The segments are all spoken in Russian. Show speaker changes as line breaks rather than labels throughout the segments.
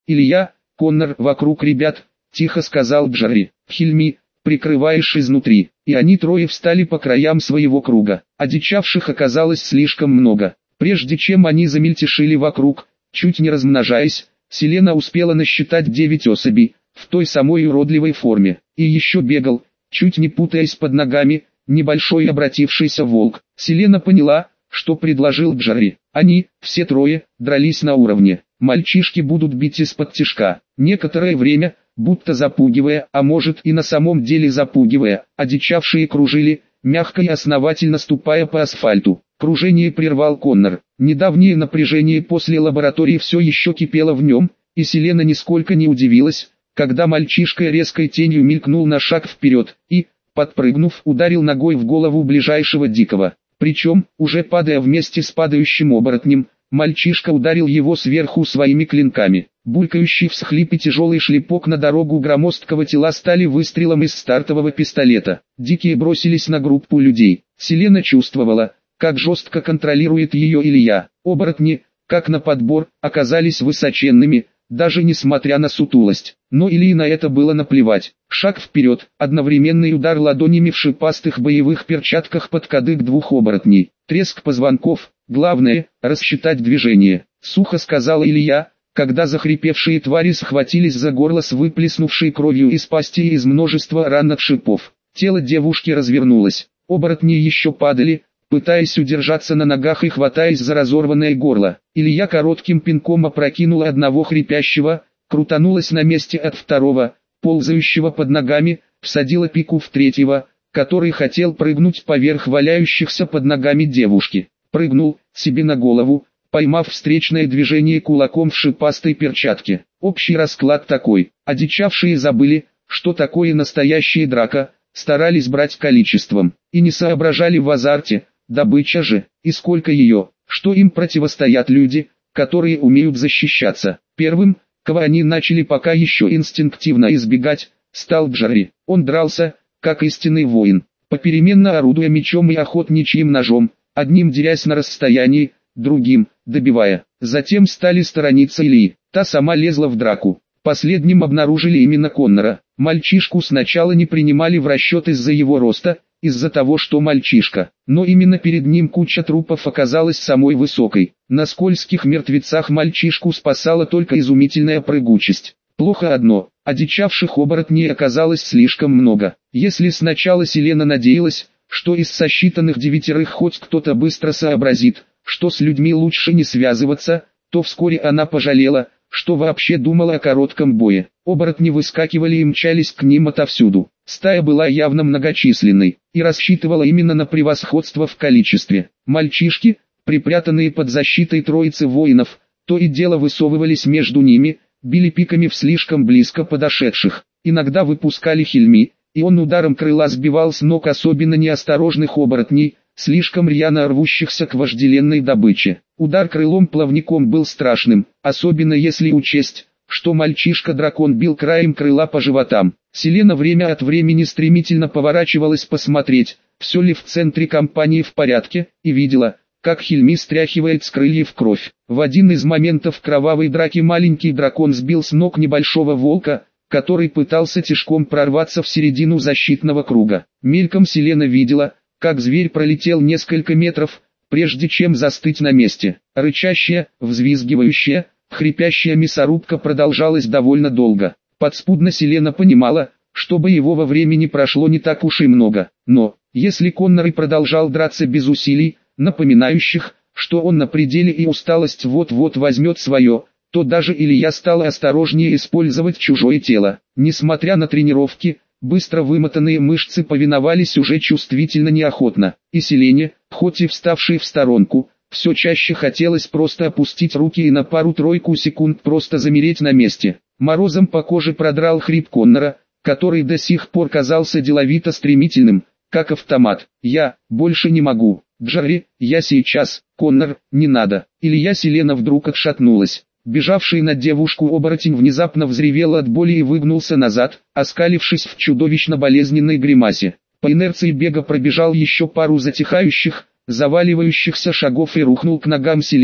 Илья, Коннор, вокруг ребят, тихо сказал Джарри. Хильми, прикрываешь изнутри. И они трое встали по краям своего круга. Одичавших оказалось слишком много. Прежде чем они замельтешили вокруг, чуть не размножаясь, Селена успела насчитать 9 особей, в той самой уродливой форме. И еще бегал, чуть не путаясь под ногами, небольшой обратившийся волк. Селена поняла, что предложил Джарри. Они, все трое, дрались на уровне. Мальчишки будут бить из-под тишка. Некоторое время, будто запугивая, а может и на самом деле запугивая, одичавшие кружили, мягко и основательно ступая по асфальту. Кружение прервал Коннор. Недавнее напряжение после лаборатории все еще кипело в нем, и Селена нисколько не удивилась, когда мальчишка резкой тенью мелькнул на шаг вперед и, подпрыгнув, ударил ногой в голову ближайшего дикого. Причем, уже падая вместе с падающим оборотнем, мальчишка ударил его сверху своими клинками. Булькающий всхлип и тяжелый шлепок на дорогу громоздкого тела стали выстрелом из стартового пистолета. Дикие бросились на группу людей. Селена чувствовала, как жестко контролирует ее Илья. Оборотни, как на подбор, оказались высоченными, даже несмотря на сутулость. Но Илье на это было наплевать. Шаг вперед, одновременный удар ладонями в шипастых боевых перчатках под кадык двух оборотней. Треск позвонков, главное, рассчитать движение. Сухо сказал Илья, когда захрипевшие твари схватились за горло с выплеснувшей кровью из пасти и из множества ран от шипов. Тело девушки развернулось. Оборотни еще падали, пытаясь удержаться на ногах и хватаясь за разорванное горло. Илья коротким пинком опрокинул одного хрипящего, крутанулась на месте от второго, ползающего под ногами, всадила пику в третьего, который хотел прыгнуть поверх валяющихся под ногами девушки. Прыгнул, себе на голову, поймав встречное движение кулаком в шипастой перчатке. Общий расклад такой. Одичавшие забыли, что такое настоящая драка, старались брать количеством, и не соображали в азарте, добыча же, и сколько ее, что им противостоят люди, которые умеют защищаться. Первым, кого они начали пока еще инстинктивно избегать, стал Джарри. Он дрался, как истинный воин, попеременно орудуя мечом и охотничьим ножом, одним дерясь на расстоянии, другим, добивая. Затем стали сторониться Ильи. Та сама лезла в драку. Последним обнаружили именно Коннора. Мальчишку сначала не принимали в расчет из-за его роста, из-за того, что мальчишка. Но именно перед ним куча трупов оказалась самой высокой. На скользких мертвецах мальчишку спасала только изумительная прыгучесть. Плохо одно, одичавших оборотней оказалось слишком много. Если сначала Селена надеялась, что из сосчитанных 9 хоть кто-то быстро сообразит, что с людьми лучше не связываться, то вскоре она пожалела, что вообще думала о коротком бое. Оборотни выскакивали и мчались к ним отовсюду. Стая была явно многочисленной, и рассчитывала именно на превосходство в количестве. Мальчишки, припрятанные под защитой троицы воинов, то и дело высовывались между ними, били пиками в слишком близко подошедших. Иногда выпускали Хильми, и он ударом крыла сбивал с ног особенно неосторожных оборотней, слишком рьяно рвущихся к вожделенной добыче. Удар крылом-плавником был страшным, особенно если учесть, что мальчишка-дракон бил краем крыла по животам. Селена время от времени стремительно поворачивалась посмотреть, все ли в центре компании в порядке, и видела, как Хильми стряхивает с крыльев кровь. В один из моментов кровавой драки маленький дракон сбил с ног небольшого волка, который пытался тишком прорваться в середину защитного круга. Мельком Селена видела, как зверь пролетел несколько метров, прежде чем застыть на месте. Рычащая, взвизгивающая, хрипящая мясорубка продолжалась довольно долго. Подспудно Селена понимала, что боевого времени прошло не так уж и много. Но, если Коннор и продолжал драться без усилий, напоминающих, что он на пределе и усталость вот-вот возьмет свое, то даже Илья стал осторожнее использовать чужое тело. Несмотря на тренировки, быстро вымотанные мышцы повиновались уже чувствительно неохотно, и Селене, хоть и вставшей в сторонку, все чаще хотелось просто опустить руки и на пару-тройку секунд просто замереть на месте. Морозом по коже продрал хрип Коннора, который до сих пор казался деловито стремительным, как автомат. «Я больше не могу. Джарри, я сейчас. Коннор, не надо». Илья. Селена вдруг отшатнулась. Бежавший на девушку оборотень внезапно взревел от боли и выгнулся назад, оскалившись в чудовищно болезненной гримасе. По инерции бега пробежал еще пару затихающих, заваливающихся шагов и рухнул к ногам Селены,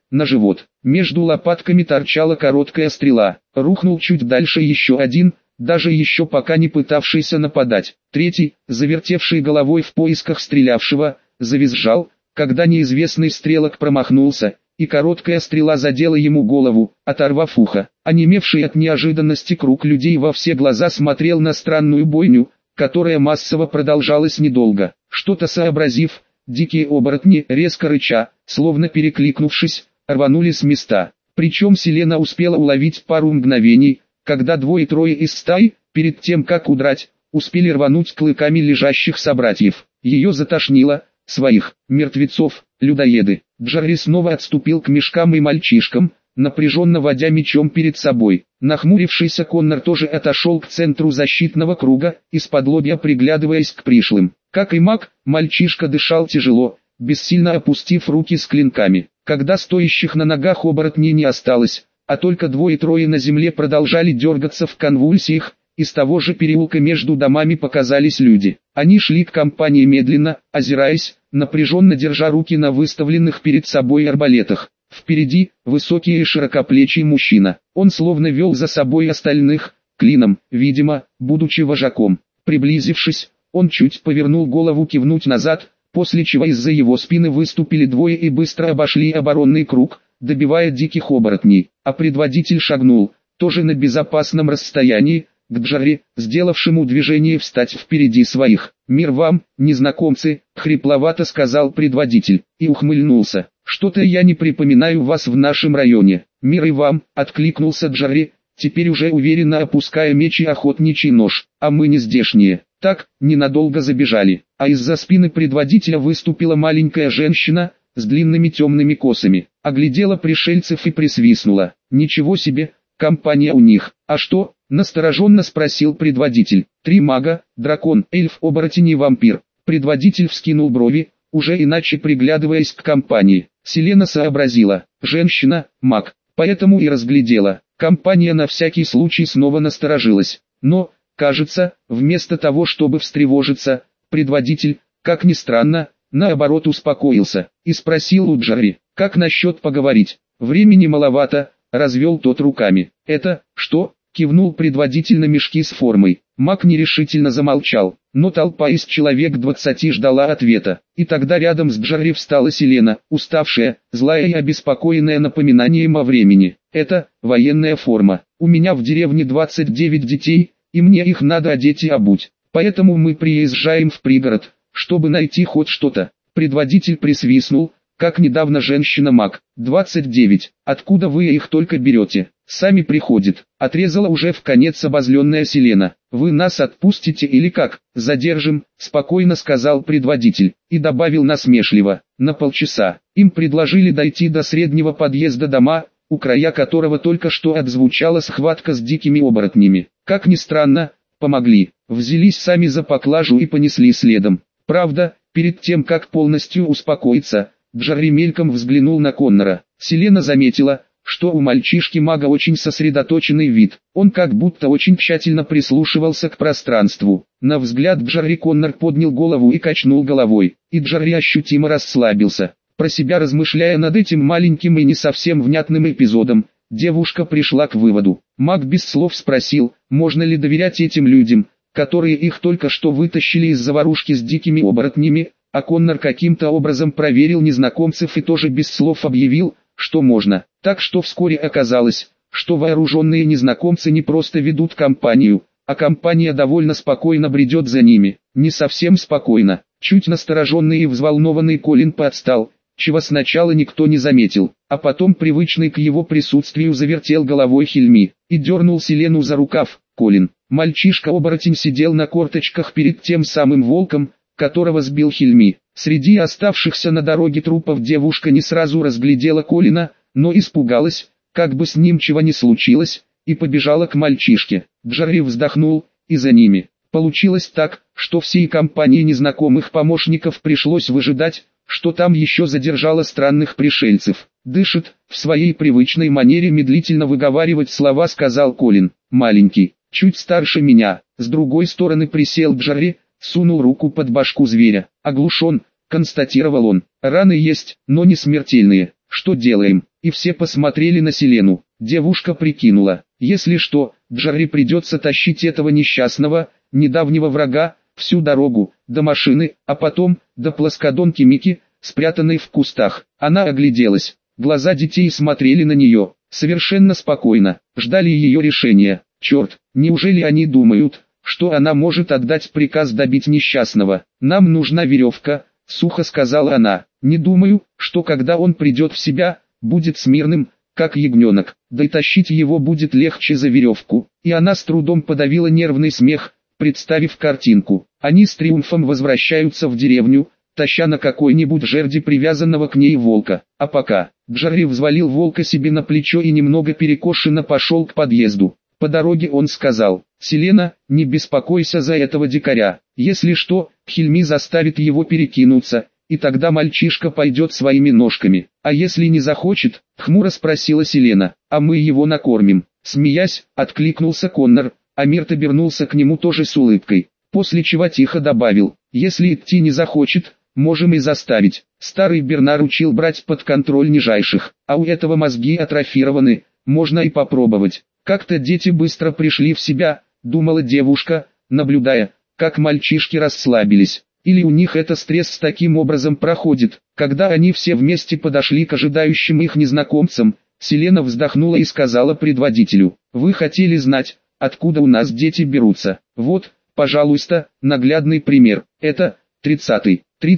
на живот. Между лопатками торчала короткая стрела. Рухнул чуть дальше еще один, даже еще пока не пытавшийся нападать. Третий, завертевший головой в поисках стрелявшего, завизжал, когда неизвестный стрелок промахнулся, и короткая стрела задела ему голову, оторвав ухо. Онемевший от неожиданности круг людей во все глаза смотрел на странную бойню, которая массово продолжалась недолго. Что-то сообразив, дикие оборотни, резко рыча, словно перекликнувшись, рванули с места. Причем Селена успела уловить пару мгновений, когда двое-трое из стаи, перед тем как удрать, успели рвануть клыками лежащих собратьев. Ее затошнило, своих, мертвецов, людоеды. Джарри снова отступил к мешкам и мальчишкам, напряженно водя мечом перед собой. Нахмурившийся Коннор тоже отошел к центру защитного круга, из-подлобья приглядываясь к пришлым. Как и маг, мальчишка дышал тяжело, бессильно опустив руки с клинками. Когда стоящих на ногах оборотней не осталось, а только двое-трое на земле продолжали дергаться в конвульсиях, из того же переулка между домами показались люди. Они шли к компании медленно, озираясь, напряженно держа руки на выставленных перед собой арбалетах. Впереди, высокий и широкоплечий мужчина. Он словно вел за собой остальных, клином, видимо, будучи вожаком. Приблизившись, он чуть повернул голову кивнуть назад, после чего из-за его спины выступили двое и быстро обошли оборонный круг, добивая диких оборотней. А предводитель шагнул, тоже на безопасном расстоянии, к Джарри, сделавшему движение встать впереди своих. «Мир вам, незнакомцы», — хрипловато сказал предводитель, и ухмыльнулся. «Что-то я не припоминаю вас в нашем районе». «Мир и вам», — откликнулся Джарри, теперь уже уверенно опуская меч и охотничий нож. «А мы не здешние». Так, ненадолго забежали, а из-за спины предводителя выступила маленькая женщина, с длинными темными косами. Оглядела пришельцев и присвистнула. «Ничего себе, компания у них. А что?» — настороженно спросил предводитель. «Три мага, дракон, эльф, оборотень и вампир». Предводитель вскинул брови, уже иначе приглядываясь к компании. Селена сообразила. Женщина, маг, поэтому и разглядела. Компания на всякий случай снова насторожилась. Но, кажется, вместо того чтобы встревожиться, предводитель, как ни странно, наоборот успокоился, и спросил у Джарри, как насчет поговорить. «Времени маловато», — развел тот руками. «Это, что?» — кивнул предводитель на мешки с формой. Маг нерешительно замолчал, но толпа из человек 20 ждала ответа. И тогда рядом с Джарри встала Селена, уставшая, злая и обеспокоенная напоминанием о времени. «Это военная форма. У меня в деревне 29 детей, и мне их надо одеть и обуть. Поэтому мы приезжаем в пригород, чтобы найти хоть что-то». Предводитель присвистнул, как недавно женщина-маг. 29. Откуда вы их только берете? Сами приходит. Отрезала уже в конец обозленная Селена. Вы нас отпустите или как? Задержим, спокойно сказал предводитель. И добавил насмешливо. На полчаса. Им предложили дойти до среднего подъезда дома, у края которого только что отзвучала схватка с дикими оборотнями. Как ни странно, помогли. Взялись сами за поклажу и понесли следом. Правда, перед тем как полностью успокоиться, Джарри мельком взглянул на Коннора. Селена заметила, что у мальчишки-мага очень сосредоточенный вид. Он как будто очень тщательно прислушивался к пространству. На взгляд Джарри Коннор поднял голову и качнул головой, и Джарри ощутимо расслабился. Про себя размышляя над этим маленьким и не совсем внятным эпизодом, девушка пришла к выводу. Маг без слов спросил, можно ли доверять этим людям, которые их только что вытащили из заварушки с дикими оборотнями, а Коннор каким-то образом проверил незнакомцев и тоже без слов объявил, что можно. Так что вскоре оказалось, что вооруженные незнакомцы не просто ведут компанию, а компания довольно спокойно бредет за ними. Не совсем спокойно. Чуть настороженный и взволнованный Колин подстал, чего сначала никто не заметил, а потом привычный к его присутствию завертел головой Хильми и дернул Селену за рукав. «Колин». Мальчишка-оборотень сидел на корточках перед тем самым волком, которого сбил Хильми. Среди оставшихся на дороге трупов девушка не сразу разглядела Колина, но испугалась, как бы с ним чего не случилось, и побежала к мальчишке. Джарри вздохнул, и за ними. Получилось так, что всей компании незнакомых помощников пришлось выжидать, что там еще задержало странных пришельцев. «Дышит», в своей привычной манере медлительно выговаривать слова сказал Колин. «Маленький, чуть старше меня». С другой стороны присел Джарри, сунул руку под башку зверя. «Оглушен», констатировал он. «Раны есть, но не смертельные. Что делаем?» и все посмотрели на Селену. Девушка прикинула, если что, Джарри придется тащить этого несчастного, недавнего врага, всю дорогу, до машины, а потом, до плоскодонки Мики, спрятанной в кустах. Она огляделась. Глаза детей смотрели на нее, совершенно спокойно, ждали ее решения. Черт, неужели они думают, что она может отдать приказ добить несчастного? Нам нужна веревка, сухо сказала она. Не думаю, что когда он придет в себя, будет смирным, как ягненок, да и тащить его будет легче за веревку. И она с трудом подавила нервный смех, представив картинку. Они с триумфом возвращаются в деревню, таща на какой-нибудь жерди привязанного к ней волка. А пока, Джарри взвалил волка себе на плечо и немного перекошенно пошел к подъезду. По дороге он сказал: «Селена, не беспокойся за этого дикаря. Если что, Хильми заставит его перекинуться, и тогда мальчишка пойдет своими ножками. А если не захочет?» — хмуро спросила Селена. «А мы его накормим». Смеясь, откликнулся Коннор, а Мирт обернулся к нему тоже с улыбкой. После чего тихо добавил: «Если идти не захочет, можем и заставить». Старый Бернар учил брать под контроль нижайших, а у этого мозги атрофированы, можно и попробовать. Как-то дети быстро пришли в себя, думала девушка, наблюдая, как мальчишки расслабились. Или у них это стресс таким образом проходит. Когда они все вместе подошли к ожидающим их незнакомцам, Селена вздохнула и сказала предводителю: «Вы хотели знать, откуда у нас дети берутся? Вот, пожалуйста, наглядный пример. Это 30-й,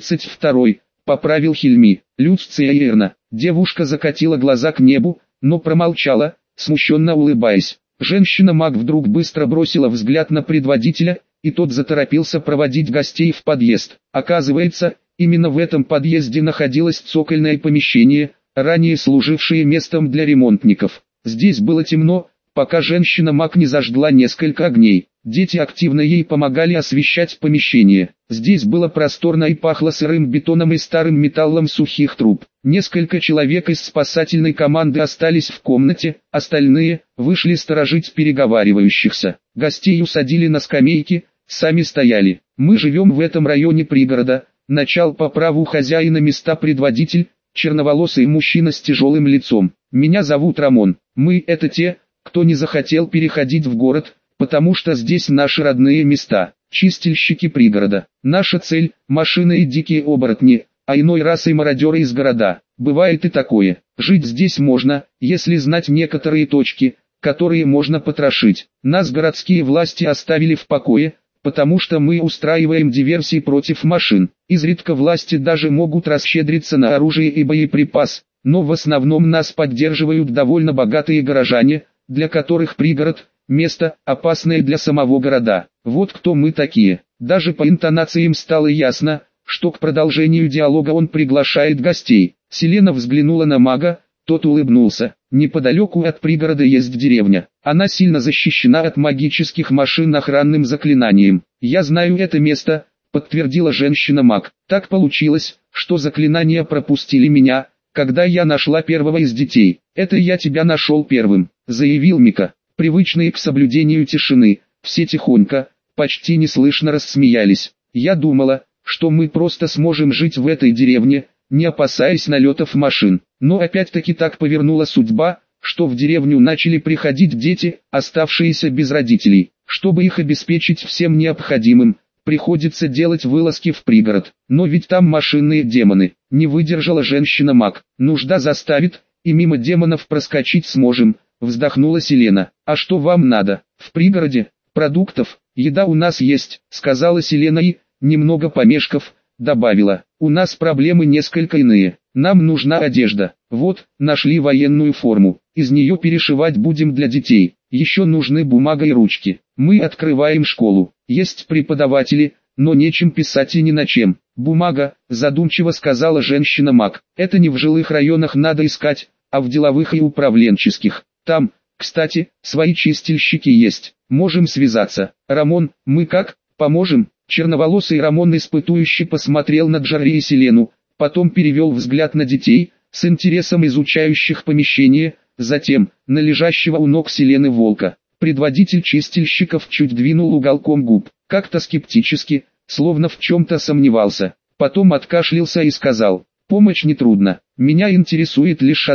32-й, поправил Хильми. Люция Эрна». Девушка закатила глаза к небу, но промолчала, смущенно улыбаясь. Женщина-маг вдруг быстро бросила взгляд на предводителя, и тот заторопился проводить гостей в подъезд. Оказывается, именно в этом подъезде находилось цокольное помещение, ранее служившее местом для ремонтников. Здесь было темно, пока женщина-маг не зажгла несколько огней. Дети активно ей помогали освещать помещение. Здесь было просторно и пахло сырым бетоном и старым металлом сухих труб. Несколько человек из спасательной команды остались в комнате, остальные вышли сторожить переговаривающихся. Гостей усадили на скамейки, сами стояли. «Мы живем в этом районе пригорода», — начал по праву хозяина места предводитель, черноволосый мужчина с тяжелым лицом. «Меня зовут Рамон. Мы — это те, кто не захотел переходить в город, потому что здесь наши родные места, чистильщики пригорода. Наша цель – машины и дикие оборотни, а иной раз и мародеры из города. Бывает и такое. Жить здесь можно, если знать некоторые точки, которые можно потрошить. Нас городские власти оставили в покое, потому что мы устраиваем диверсии против машин. Изредка власти даже могут расщедриться на оружие и боеприпас, но в основном нас поддерживают довольно богатые горожане, для которых пригород – место, опасное для самого города. Вот кто мы такие. Даже по интонациям стало ясно, что к продолжению диалога он приглашает гостей. Селена взглянула на мага, тот улыбнулся. Неподалеку от пригорода есть деревня. Она сильно защищена от магических машин охранным заклинанием. «Я знаю это место», — подтвердила женщина-маг. «Так получилось, что заклинания пропустили меня, когда я нашла первого из детей. Это я тебя нашел первым», — заявил Мика. Привычные к соблюдению тишины, все тихонько, почти неслышно рассмеялись. «Я думала, что мы просто сможем жить в этой деревне, не опасаясь налетов машин. Но опять-таки так повернула судьба, что в деревню начали приходить дети, оставшиеся без родителей. Чтобы их обеспечить всем необходимым, приходится делать вылазки в пригород. Но ведь там машинные демоны». Не выдержала женщина-маг. «Нужда заставит, и мимо демонов проскочить сможем», — вздохнула Селена. «А что вам надо? В пригороде? Продуктов? Еда у нас есть», — сказала Селена и, немного помешков, добавила. «У нас проблемы несколько иные. Нам нужна одежда. Вот, нашли военную форму. Из нее перешивать будем для детей. Еще нужны бумага и ручки. Мы открываем школу. Есть преподаватели, но нечем писать и ни на чем. Бумага», — задумчиво сказала женщина-маг. «Это не в жилых районах надо искать, а в деловых и управленческих. Там, кстати, свои чистильщики есть. Можем связаться. Рамон, мы как, поможем?» Черноволосый Рамон испытующе посмотрел на Джарри и Селену, потом перевел взгляд на детей, с интересом изучающих помещение, затем, на лежащего у ног Селены волка. Предводитель чистильщиков чуть двинул уголком губ, как-то скептически, словно в чем-то сомневался. Потом откашлялся и сказал: «Помощь нетрудна. Меня интересует лишь одно.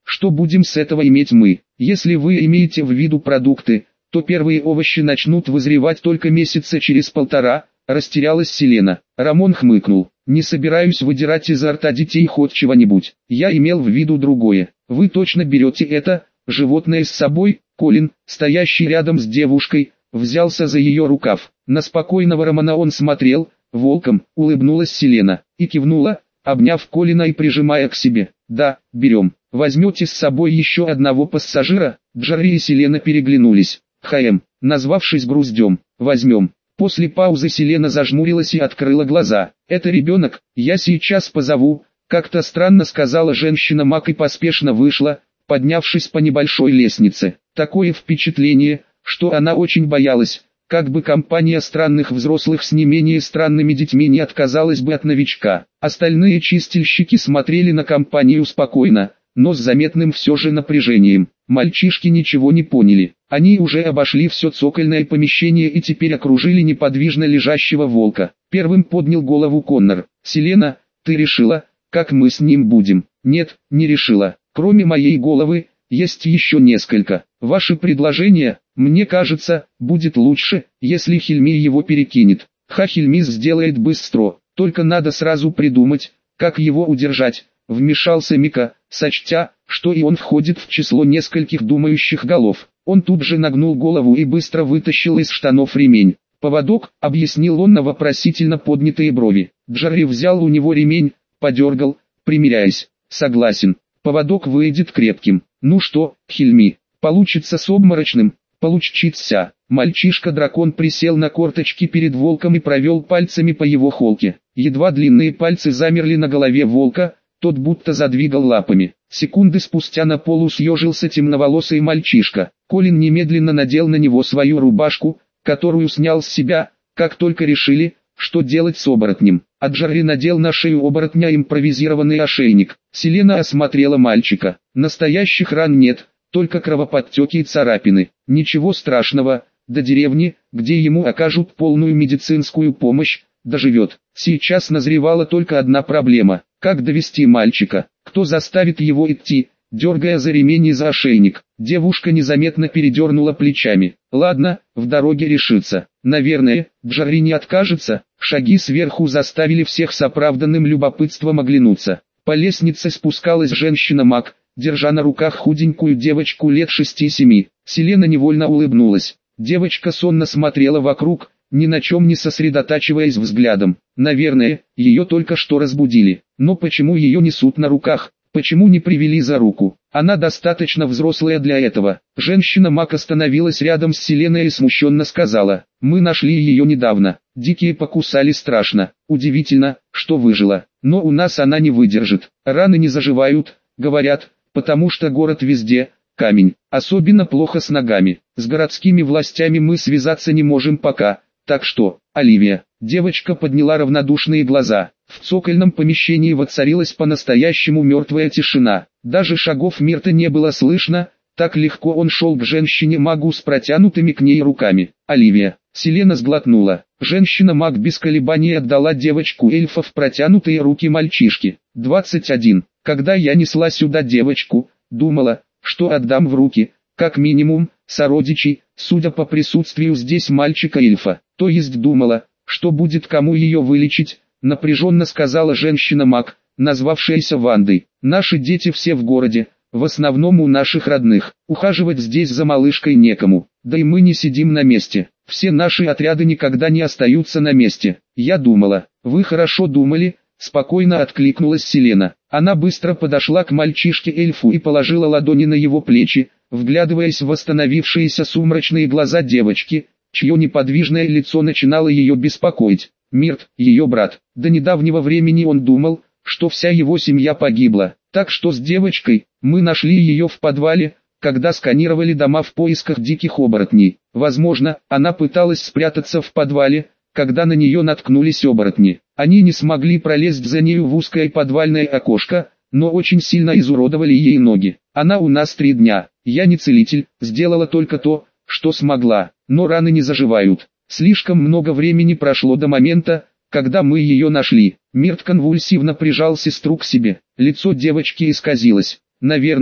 что будем с этого иметь мы? Если вы имеете в виду продукты, то первые овощи начнут вызревать только месяца через полтора, растерялась Селена. Рамон хмыкнул. Не собираюсь выдирать изо рта детей хоть чего-нибудь. Я имел в виду другое. Вы точно берете это животное с собой? Колин, стоящий рядом с девушкой, взялся за ее рукав. На спокойного Рамона он смотрел, волком, улыбнулась Селена, и кивнула, обняв Колина и прижимая к себе. Да, берем. Возьмете с собой еще одного пассажира? Джарри и Селена переглянулись. Назвавшись груздем, возьмем. После паузы Селена зажмурилась и открыла глаза. «Это ребенок, я сейчас позову», — как-то странно сказала женщина-маг и поспешно вышла, поднявшись по небольшой лестнице. Такое впечатление, что она очень боялась, как бы компания странных взрослых с не менее странными детьми не отказалась бы от новичка. Остальные чистильщики смотрели на компанию спокойно, но с заметным все же напряжением. Мальчишки ничего не поняли. Они уже обошли все цокольное помещение и теперь окружили неподвижно лежащего волка. Первым поднял голову Коннор. «Селена, ты решила, как мы с ним будем?» «Нет, не решила. Кроме моей головы, есть еще несколько. Ваше предложение, мне кажется, будет лучше, если Хильми его перекинет». «Хильмис сделает быстро, только надо сразу придумать, как его удержать», — вмешался Мика, сочтя, что и он входит в число нескольких думающих голов. Он тут же нагнул голову и быстро вытащил из штанов ремень. «Поводок», — объяснил он на вопросительно поднятые брови. Джарри взял у него ремень, подергал, примиряясь. «Согласен, поводок выйдет крепким. Ну что, Хильми, получится с обморочным?» «Получится». Мальчишка-дракон присел на корточки перед волком и провел пальцами по его холке. Едва длинные пальцы замерли на голове волка, тот будто задвигал лапами. Секунды спустя на полу съежился темноволосый мальчишка. Колин немедленно надел на него свою рубашку, которую снял с себя, как только решили, что делать с оборотнем. А Джарри надел на шею оборотня импровизированный ошейник. Селена осмотрела мальчика. Настоящих ран нет, только кровоподтеки и царапины. Ничего страшного, до деревни, где ему окажут полную медицинскую помощь, доживет. Сейчас назревала только одна проблема. Как довести мальчика? Кто заставит его идти, дергая за ремень и за ошейник? Девушка незаметно передернула плечами. Ладно, в дороге решится. Наверное, Джарри не откажется. Шаги сверху заставили всех с оправданным любопытством оглянуться. По лестнице спускалась женщина-маг, держа на руках худенькую девочку лет 6-7. Селена невольно улыбнулась. Девочка сонно смотрела вокруг, ни на чем не сосредотачиваясь взглядом. Наверное, ее только что разбудили. Но почему ее несут на руках? Почему не привели за руку? Она достаточно взрослая для этого. Женщина-маг остановилась рядом с Селеной и смущенно сказала: «Мы нашли ее недавно. Дикие покусали страшно. Удивительно, что выжила. Но у нас она не выдержит. Раны не заживают, говорят, потому что город везде камень. Особенно плохо с ногами. С городскими властями мы связаться не можем пока. Так что, Оливия». Девочка подняла равнодушные глаза. В цокольном помещении воцарилась по-настоящему мертвая тишина. Даже шагов Мирта не было слышно, так легко он шел к женщине-магу с протянутыми к ней руками. «Оливия». Селена сглотнула. Женщина-маг без колебаний отдала девочку-эльфа в протянутые руки мальчишки. 21. Когда я несла сюда девочку, думала, что отдам в руки, как минимум, сородичей, судя по присутствию здесь мальчика-эльфа. То есть думала, что будет кому ее вылечить, напряженно сказала женщина-маг, назвавшаяся Вандой. Наши дети все в городе, в основном у наших родных. Ухаживать здесь за малышкой некому. Да и мы не сидим на месте. Все наши отряды никогда не остаются на месте. Я думала. Вы хорошо думали, спокойно откликнулась Селена. Она быстро подошла к мальчишке-эльфу и положила ладони на его плечи, вглядываясь в восстановившиеся сумрачные глаза девочки, чье неподвижное лицо начинало ее беспокоить. Мирт, ее брат. До недавнего времени он думал, что вся его семья погибла. Так что с девочкой, мы нашли ее в подвале, когда сканировали дома в поисках диких оборотней. Возможно, она пыталась спрятаться в подвале, когда на нее наткнулись оборотни. Они не смогли пролезть за нею в узкое подвальное окошко, но очень сильно изуродовали ей ноги. Она у нас 3 дня. Я не целитель, сделала только то, что смогла, но раны не заживают. Слишком много времени прошло до момента, когда мы ее нашли. Мирт конвульсивно прижал сестру к себе. Лицо девочки исказилось. Наверное,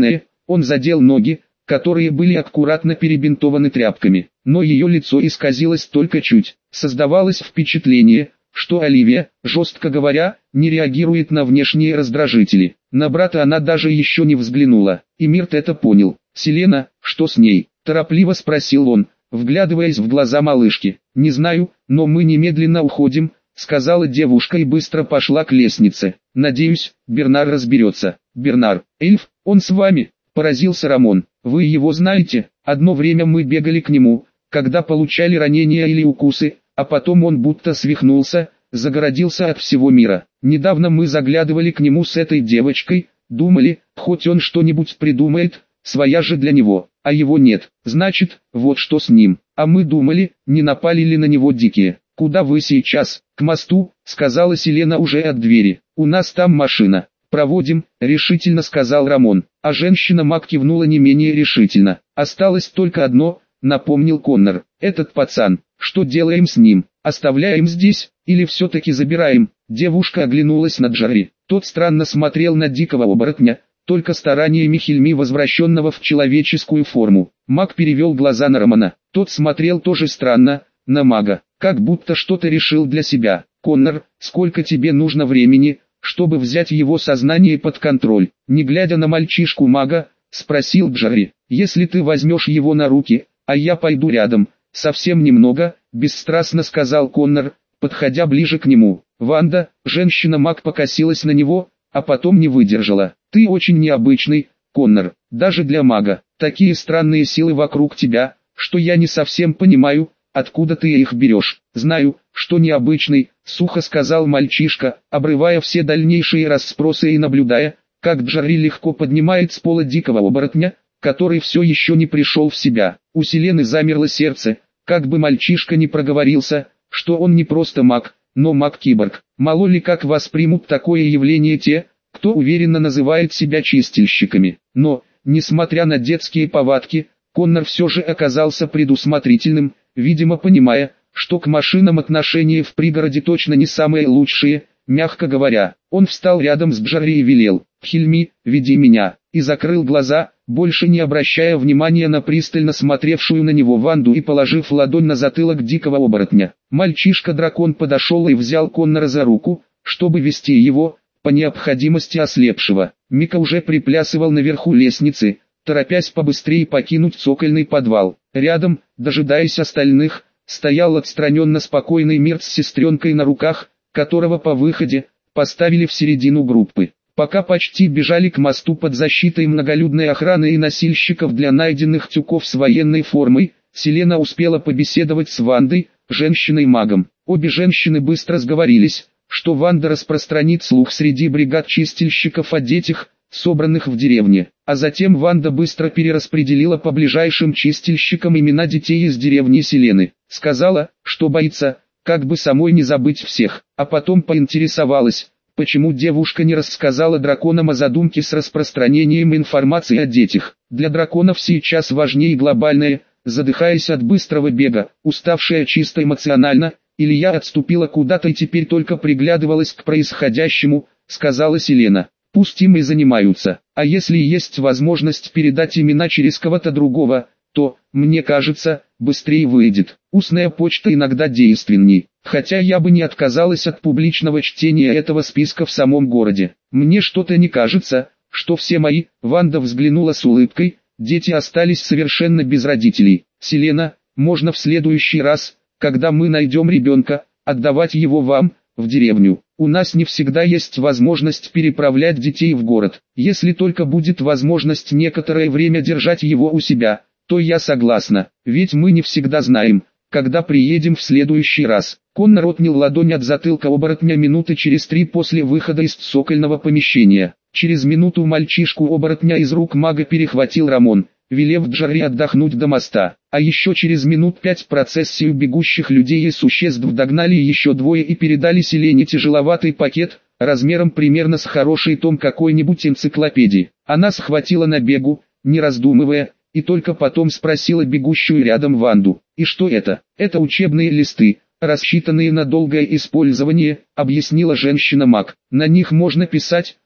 Он задел ноги, которые были аккуратно перебинтованы тряпками, но ее лицо исказилось только чуть. Создавалось впечатление, что Оливия, жестко говоря, не реагирует на внешние раздражители. На брата она даже еще не взглянула, и Мирт это понял. «Селена, что с ней?» – торопливо спросил он, вглядываясь в глаза малышки. «Не знаю, но мы немедленно уходим», — сказала девушка и быстро пошла к лестнице. «Надеюсь, Бернар разберется». «Бернар, эльф, он с вами?» — поразился Рамон. «Вы его знаете? Одно время мы бегали к нему, когда получали ранения или укусы, а потом он будто свихнулся, загородился от всего мира. Недавно мы заглядывали к нему с этой девочкой, думали, хоть он что-нибудь придумает, своя же для него, а его нет. Значит, вот что с ним. А мы думали, не напали ли на него дикие». «Куда вы сейчас?» «К мосту», — сказала Селена уже от двери. «У нас там машина». «Проводим», — решительно сказал Рамон. А женщина-маг кивнула не менее решительно. «Осталось только одно», — напомнил Коннор. «Этот пацан, что делаем с ним? Оставляем здесь, или все-таки забираем?» Девушка оглянулась на Джарри. Тот странно смотрел на дикого оборотня, только стараниями Хильми, возвращенного в человеческую форму. Маг перевел глаза на Рамона. Тот смотрел тоже странно, на мага, как будто что-то решил для себя. «Коннор, сколько тебе нужно времени, чтобы взять его сознание под контроль?» Не глядя на мальчишку-мага, спросил Джарри. «Если ты возьмешь его на руки, а я пойду рядом, совсем немного», бесстрастно сказал Коннор, подходя ближе к нему. «Ванда», женщина-маг покосилась на него, а потом не выдержала. «Ты очень необычный, Коннор, даже для мага. Такие странные силы вокруг тебя, что я не совсем понимаю, откуда ты их берешь?» «Знаю, что необычный», — сухо сказал мальчишка, обрывая все дальнейшие расспросы и наблюдая, как Джарри легко поднимает с пола дикого оборотня, который все еще не пришел в себя. У Селены замерло сердце, как бы мальчишка не проговорился, что он не просто маг, но маг-киборг. Мало ли как воспримут такое явление те, кто уверенно называет себя чистильщиками. Но, несмотря на детские повадки, Коннор все же оказался предусмотрительным, видимо понимая, что к машинам отношения в пригороде точно не самые лучшие, мягко говоря. Он встал рядом с Джарри и велел: «Хильми, веди меня», и закрыл глаза, больше не обращая внимания на пристально смотревшую на него Ванду и положив ладонь на затылок дикого оборотня. Мальчишка-дракон подошел и взял Коннора за руку, чтобы вести его, по необходимости ослепшего. Мика уже приплясывал наверху лестницы, торопясь побыстрее покинуть цокольный подвал. Рядом, дожидаясь остальных, стоял отстраненно спокойный Мирт с сестренкой на руках, которого по выходе поставили в середину группы. Пока почти бежали к мосту под защитой многолюдной охраны и носильщиков для найденных тюков с военной формой, Селена успела побеседовать с Вандой, женщиной-магом. Обе женщины быстро сговорились, что Ванда распространит слух среди бригад чистильщиков о детях, собранных в деревне. А затем Ванда быстро перераспределила по ближайшим чистильщикам имена детей из деревни Селены. Сказала, что боится, как бы самой не забыть всех. А потом поинтересовалась, почему девушка не рассказала драконам о задумке с распространением информации о детях. Для драконов сейчас важнее глобальное, задыхаясь от быстрого бега, уставшая чисто эмоционально, Илья отступила куда-то и теперь только приглядывалась к происходящему, сказала Селена. Пусть им и занимаются, а если есть возможность передать имена через кого-то другого, то, мне кажется, быстрее выйдет. Устная почта иногда действенней, хотя я бы не отказалась от публичного чтения этого списка в самом городе. Мне что-то не кажется, что все мои, Ванда взглянула с улыбкой, дети остались совершенно без родителей. Селена, можно в следующий раз, когда мы найдем ребенка, отдавать его вам, в деревню. У нас не всегда есть возможность переправлять детей в город. Если только будет возможность некоторое время держать его у себя, то я согласна, ведь мы не всегда знаем, когда приедем в следующий раз. Коннор отнял ладонь от затылка оборотня минуты через 3 после выхода из цокольного помещения. Через минуту мальчишку-оборотня из рук мага перехватил Рамон, велев Джарри отдохнуть до моста. А еще через минут 5 процессию бегущих людей и существ догнали еще двое и передали Селене тяжеловатый пакет, размером примерно с хороший том какой-нибудь энциклопедии. Она схватила на бегу, не раздумывая, и только потом спросила бегущую рядом Ванду: «И что это?» «Это учебные листы, рассчитанные на долгое использование», объяснила женщина-маг. «На них можно писать,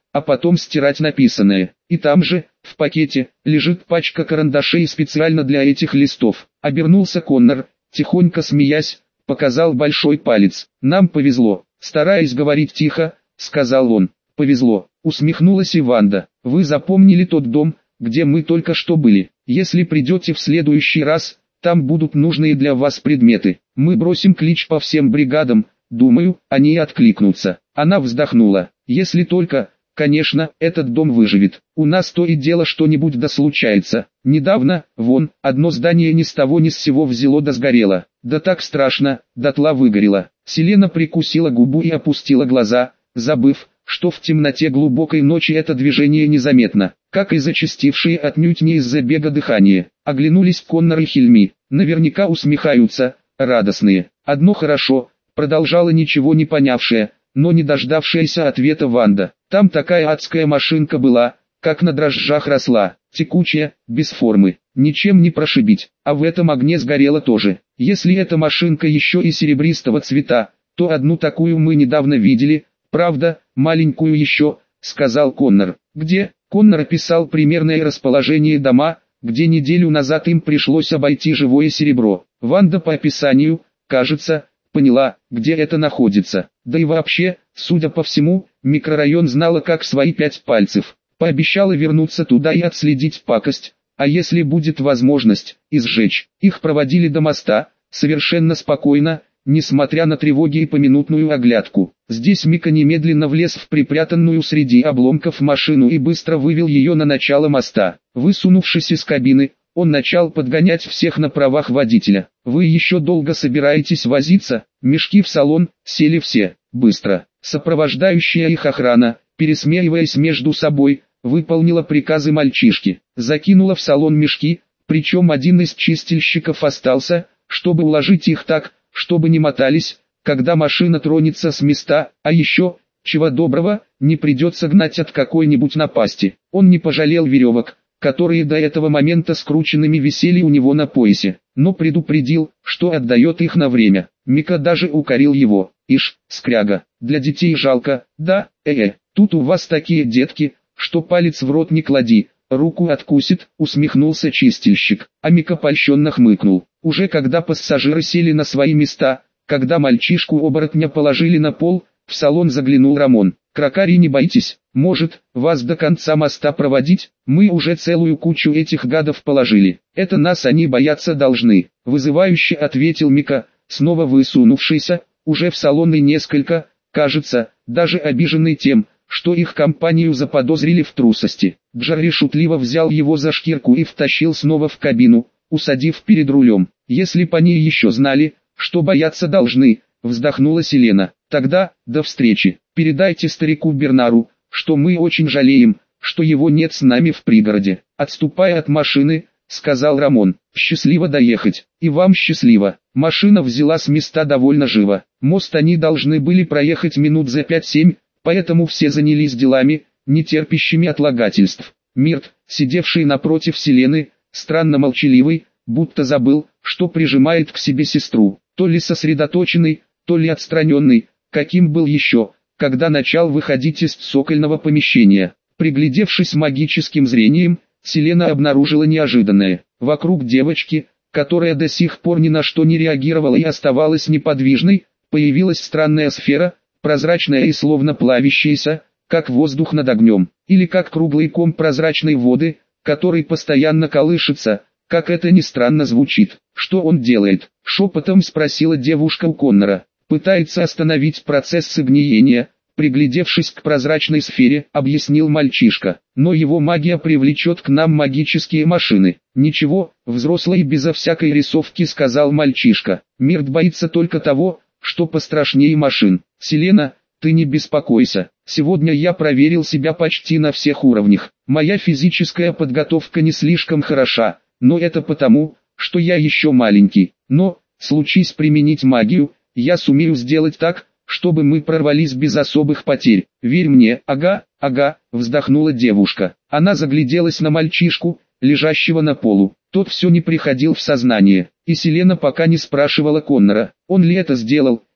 а потом стирать написанное. И там же, в пакете, лежит пачка карандашей специально для этих листов. Обернулся Коннор, тихонько смеясь, показал большой палец. Нам повезло, стараясь говорить тихо, сказал он. Повезло, усмехнулась и Ванда. Вы запомнили тот дом, где мы только что были. Если придете в следующий раз, там будут нужные для вас предметы. Мы бросим клич по всем бригадам, думаю, они откликнутся. Она вздохнула. Если только, конечно, этот дом выживет. У нас то и дело что-нибудь да случается. Недавно, вон, одно здание ни с того ни с сего взяло да сгорело. Да так страшно, дотла выгорело. Селена прикусила губу и опустила глаза, забыв, что в темноте глубокой ночи это движение незаметно, как и зачастившие отнюдь не из-за бега дыхание. Оглянулись Коннор и Хильми, наверняка усмехаются, радостные. Одно хорошо, продолжала ничего не понявшая, но не дождавшаяся ответа Ванда. Там такая адская машинка была, как на дрожжах росла, текучая, без формы, ничем не прошибить, а в этом огне сгорела тоже. Если эта машинка еще и серебристого цвета, то одну такую мы недавно видели, правда, маленькую еще, сказал Коннор. Где? Коннор описал примерное расположение дома, где неделю назад им пришлось обойти живое серебро. Ванда по описанию, кажется, поняла, где это находится. Да и вообще, судя по всему, микрорайон знала как свои 5 пальцев. Пообещала вернуться туда и отследить пакость, а если будет возможность, и сжечь. Их проводили до моста, совершенно спокойно, несмотря на тревоги и поминутную оглядку. Здесь Мика немедленно влез в припрятанную среди обломков машину и быстро вывел ее на начало моста. Высунувшись из кабины, он начал подгонять всех на правах водителя. «Вы еще долго собираетесь возиться?» Мешки в салон, сели все, быстро. Сопровождающая их охрана, пересмеиваясь между собой, выполнила приказы мальчишки. Закинула в салон мешки, причем один из чистильщиков остался, чтобы уложить их так, чтобы не мотались, когда машина тронется с места, а еще, чего доброго, не придется гнать от какой-нибудь напасти. Он не пожалел веревок, которые до этого момента скрученными висели у него на поясе, но предупредил, что отдает их на время. Мика даже укорил его. «Ишь, скряга, для детей жалко, да, тут у вас такие детки, что палец в рот не клади, руку откусит», усмехнулся чистильщик, а Мика польщенно хмыкнул. Уже когда пассажиры сели на свои места, когда мальчишку-оборотня положили на пол, в салон заглянул Рамон. «Кракари, не боитесь, может, вас до конца моста проводить? Мы уже целую кучу этих гадов положили. Это нас они бояться должны», вызывающе ответил Мика, снова высунувшийся, уже в салон и несколько, кажется, даже обиженный тем, что их компанию заподозрили в трусости. Джарри шутливо взял его за шкирку и втащил снова в кабину, усадив перед рулем. «Если б они еще знали, что бояться должны», вздохнула Селена. «Тогда, до встречи. Передайте старику Бернару, что мы очень жалеем, что его нет с нами в пригороде». Отступая от машины, сказал Рамон. «Счастливо доехать. И вам счастливо». Машина взяла с места довольно живо. Мост они должны были проехать минут за 5-7, поэтому все занялись делами, не терпящими отлагательств. Мирт, сидевший напротив Селены, странно молчаливый, будто забыл, что прижимает к себе сестру, то ли сосредоточенный, то ли отстраненный, каким был еще, когда начал выходить из цокольного помещения. Приглядевшись магическим зрением, Селена обнаружила неожиданное. Вокруг девочки, которая до сих пор ни на что не реагировала и оставалась неподвижной, появилась странная сфера, прозрачная и словно плавящаяся, как воздух над огнем, или как круглый ком прозрачной воды, который постоянно колышется, как это ни странно звучит. «Что он делает?» — шепотом спросила девушка у Коннора. «Пытается остановить процесс гниения», приглядевшись к прозрачной сфере, объяснил мальчишка. «Но его магия привлечет к нам магические машины». «Ничего, взрослый безо всякой рисовки», — сказал мальчишка. «Мирт боится только того, что пострашнее машин. Селена, ты не беспокойся. Сегодня я проверил себя почти на всех уровнях. Моя физическая подготовка не слишком хороша, но это потому, что я еще маленький. Но, случись применить магию, я сумею сделать так, чтобы мы прорвались без особых потерь. Верь мне». «Ага, вздохнула девушка. Она загляделась на мальчишку, лежащего на полу. Тот все не приходил в сознание, и Селена пока не спрашивала Коннора, он ли это сделал,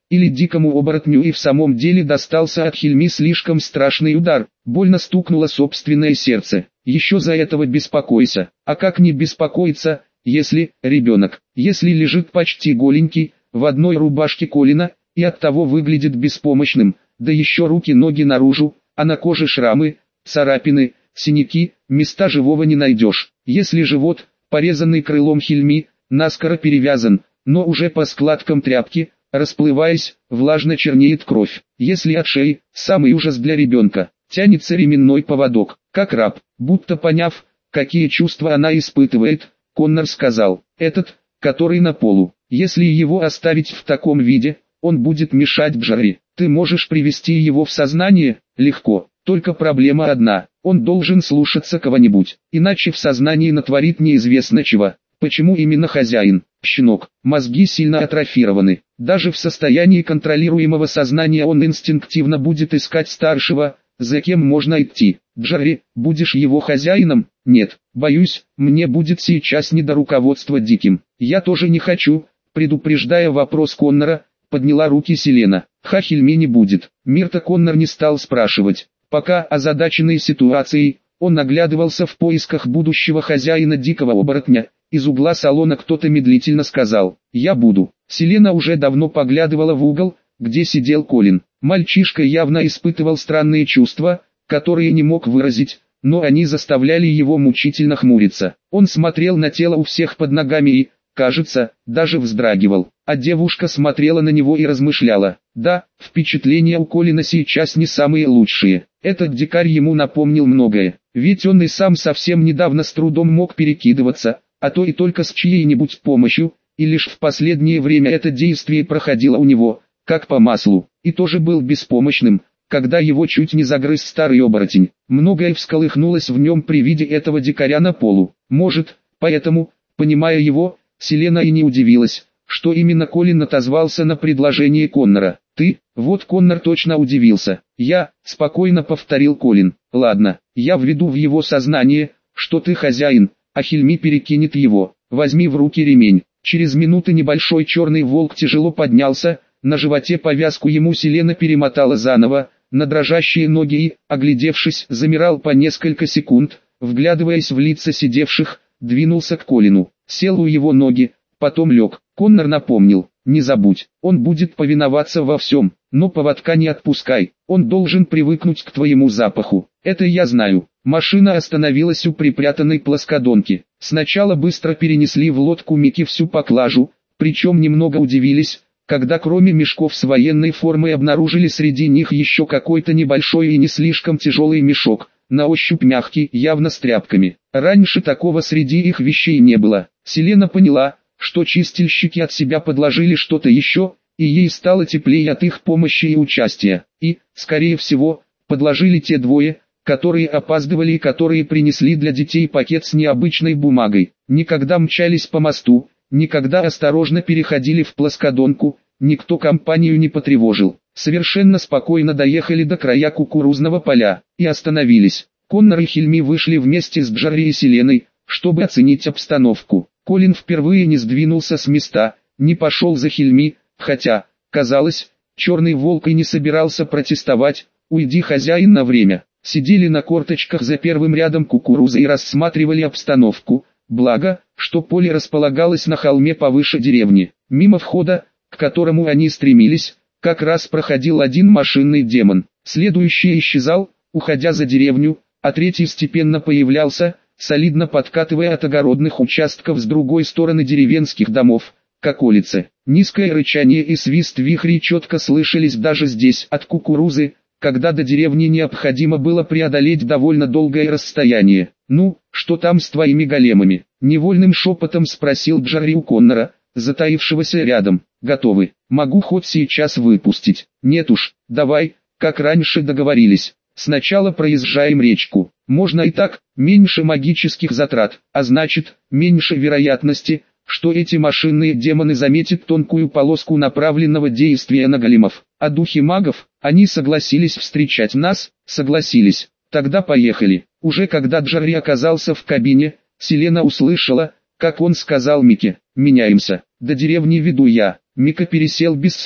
или дикому оборотню и в самом деле достался от Хильми слишком страшный удар, больно стукнуло собственное сердце. Еще за этого беспокойся, а как не беспокоиться, если ребенок, если лежит почти голенький, в одной рубашке Колина, и оттого выглядит беспомощным, да еще руки-ноги наружу, а на коже шрамы, царапины, синяки, места живого не найдешь. Если живот, порезанный крылом Хильми, наскоро перевязан, но уже по складкам тряпки, расплываясь, влажно чернеет кровь. Если от шеи, самый ужас для ребенка, тянется ременной поводок, как раб. Будто поняв, какие чувства она испытывает, Коннор сказал: «Этот, который на полу, если его оставить в таком виде, он будет мешать Джарри. Ты можешь привести его в сознание?» «Легко, только проблема одна, он должен слушаться кого-нибудь, иначе в сознании натворит неизвестно чего». Почему именно хозяин? Щенок, мозги сильно атрофированы. Даже в состоянии контролируемого сознания он инстинктивно будет искать старшего, за кем можно идти. Джарри, будешь его хозяином? Нет, боюсь, мне будет сейчас не до руководства диким. Я тоже не хочу, предупреждая вопрос Коннора, подняла руки Селена. Хильми не будет. Мирта Коннор не стал спрашивать. Пока озадаченный ситуацией, он оглядывался в поисках будущего хозяина дикого оборотня. Из угла салона кто-то медлительно сказал: «Я буду». Селена уже давно поглядывала в угол, где сидел Колин. Мальчишка явно испытывал странные чувства, которые не мог выразить, но они заставляли его мучительно хмуриться. Он смотрел на тело у всех под ногами и, кажется, даже вздрагивал. А девушка смотрела на него и размышляла. Да, впечатления у Колина сейчас не самые лучшие. Этот дикарь ему напомнил многое, ведь он и сам совсем недавно с трудом мог перекидываться, а то и только с чьей-нибудь помощью, и лишь в последнее время это действие проходило у него, как по маслу, и тоже был беспомощным, когда его чуть не загрыз старый оборотень. Многое всколыхнулось в нем при виде этого дикаря на полу. Может, поэтому, понимая его, Селена и не удивилась, что именно Колин отозвался на предложение Коннора. «Ты?» Вот Коннор точно удивился. «Я», спокойно повторил Колин. «Ладно, я введу в его сознание, что ты хозяин, а Хильми перекинет его. Возьми в руки ремень». Через минуты небольшой черный волк тяжело поднялся, на животе повязку ему Селена перемотала заново, на дрожащие ноги и, оглядевшись, замирал по несколько секунд, вглядываясь в лица сидевших, двинулся к Колину, сел у его ноги, потом лег. Коннор напомнил: «Не забудь, он будет повиноваться во всем, но поводка не отпускай, он должен привыкнуть к твоему запаху». «Это я знаю». Машина остановилась у припрятанной плоскодонки. Сначала быстро перенесли в лодку Мики всю поклажу, причем немного удивились, когда кроме мешков с военной формой обнаружили среди них еще какой-то небольшой и не слишком тяжелый мешок, на ощупь мягкий, явно с тряпками. Раньше такого среди их вещей не было. Селена поняла, что чистильщики от себя подложили что-то еще, и ей стало теплее от их помощи и участия. И, скорее всего, подложили те двое, которые опаздывали и которые принесли для детей пакет с необычной бумагой. Никогда мчались по мосту, никогда осторожно переходили в плоскодонку, никто компанию не потревожил. Совершенно спокойно доехали до края кукурузного поля и остановились. Коннор и Хильми вышли вместе с Джарри и Селеной, чтобы оценить обстановку. Колин впервые не сдвинулся с места, не пошел за Хильми, хотя, казалось, черный волк и не собирался протестовать. «Уйди, хозяин, на время». Сидели на корточках за первым рядом кукурузы и рассматривали обстановку, благо, что поле располагалось на холме повыше деревни. Мимо входа, к которому они стремились, как раз проходил один машинный демон. Следующий исчезал, уходя за деревню, а третий степенно появлялся, солидно подкатывая от огородных участков с другой стороны деревенских домов, к околице. Низкое рычание и свист вихрей четко слышались даже здесь, от кукурузы, когда до деревни необходимо было преодолеть довольно долгое расстояние. «Ну, что там с твоими големами?» — невольным шепотом спросил Джарри у Коннора, затаившегося рядом. «Готовы. Могу хоть сейчас выпустить». «Нет уж, давай, как раньше договорились. Сначала проезжаем речку. Можно и так, меньше магических затрат, а значит, меньше вероятности, что эти машинные демоны заметят тонкую полоску направленного действия на големов. А духи магов, они согласились встречать нас?» «Согласились. Тогда поехали». Уже когда Джарри оказался в кабине, Селена услышала, как он сказал Мике: «Меняемся. До деревни веду я». Мика пересел без слов.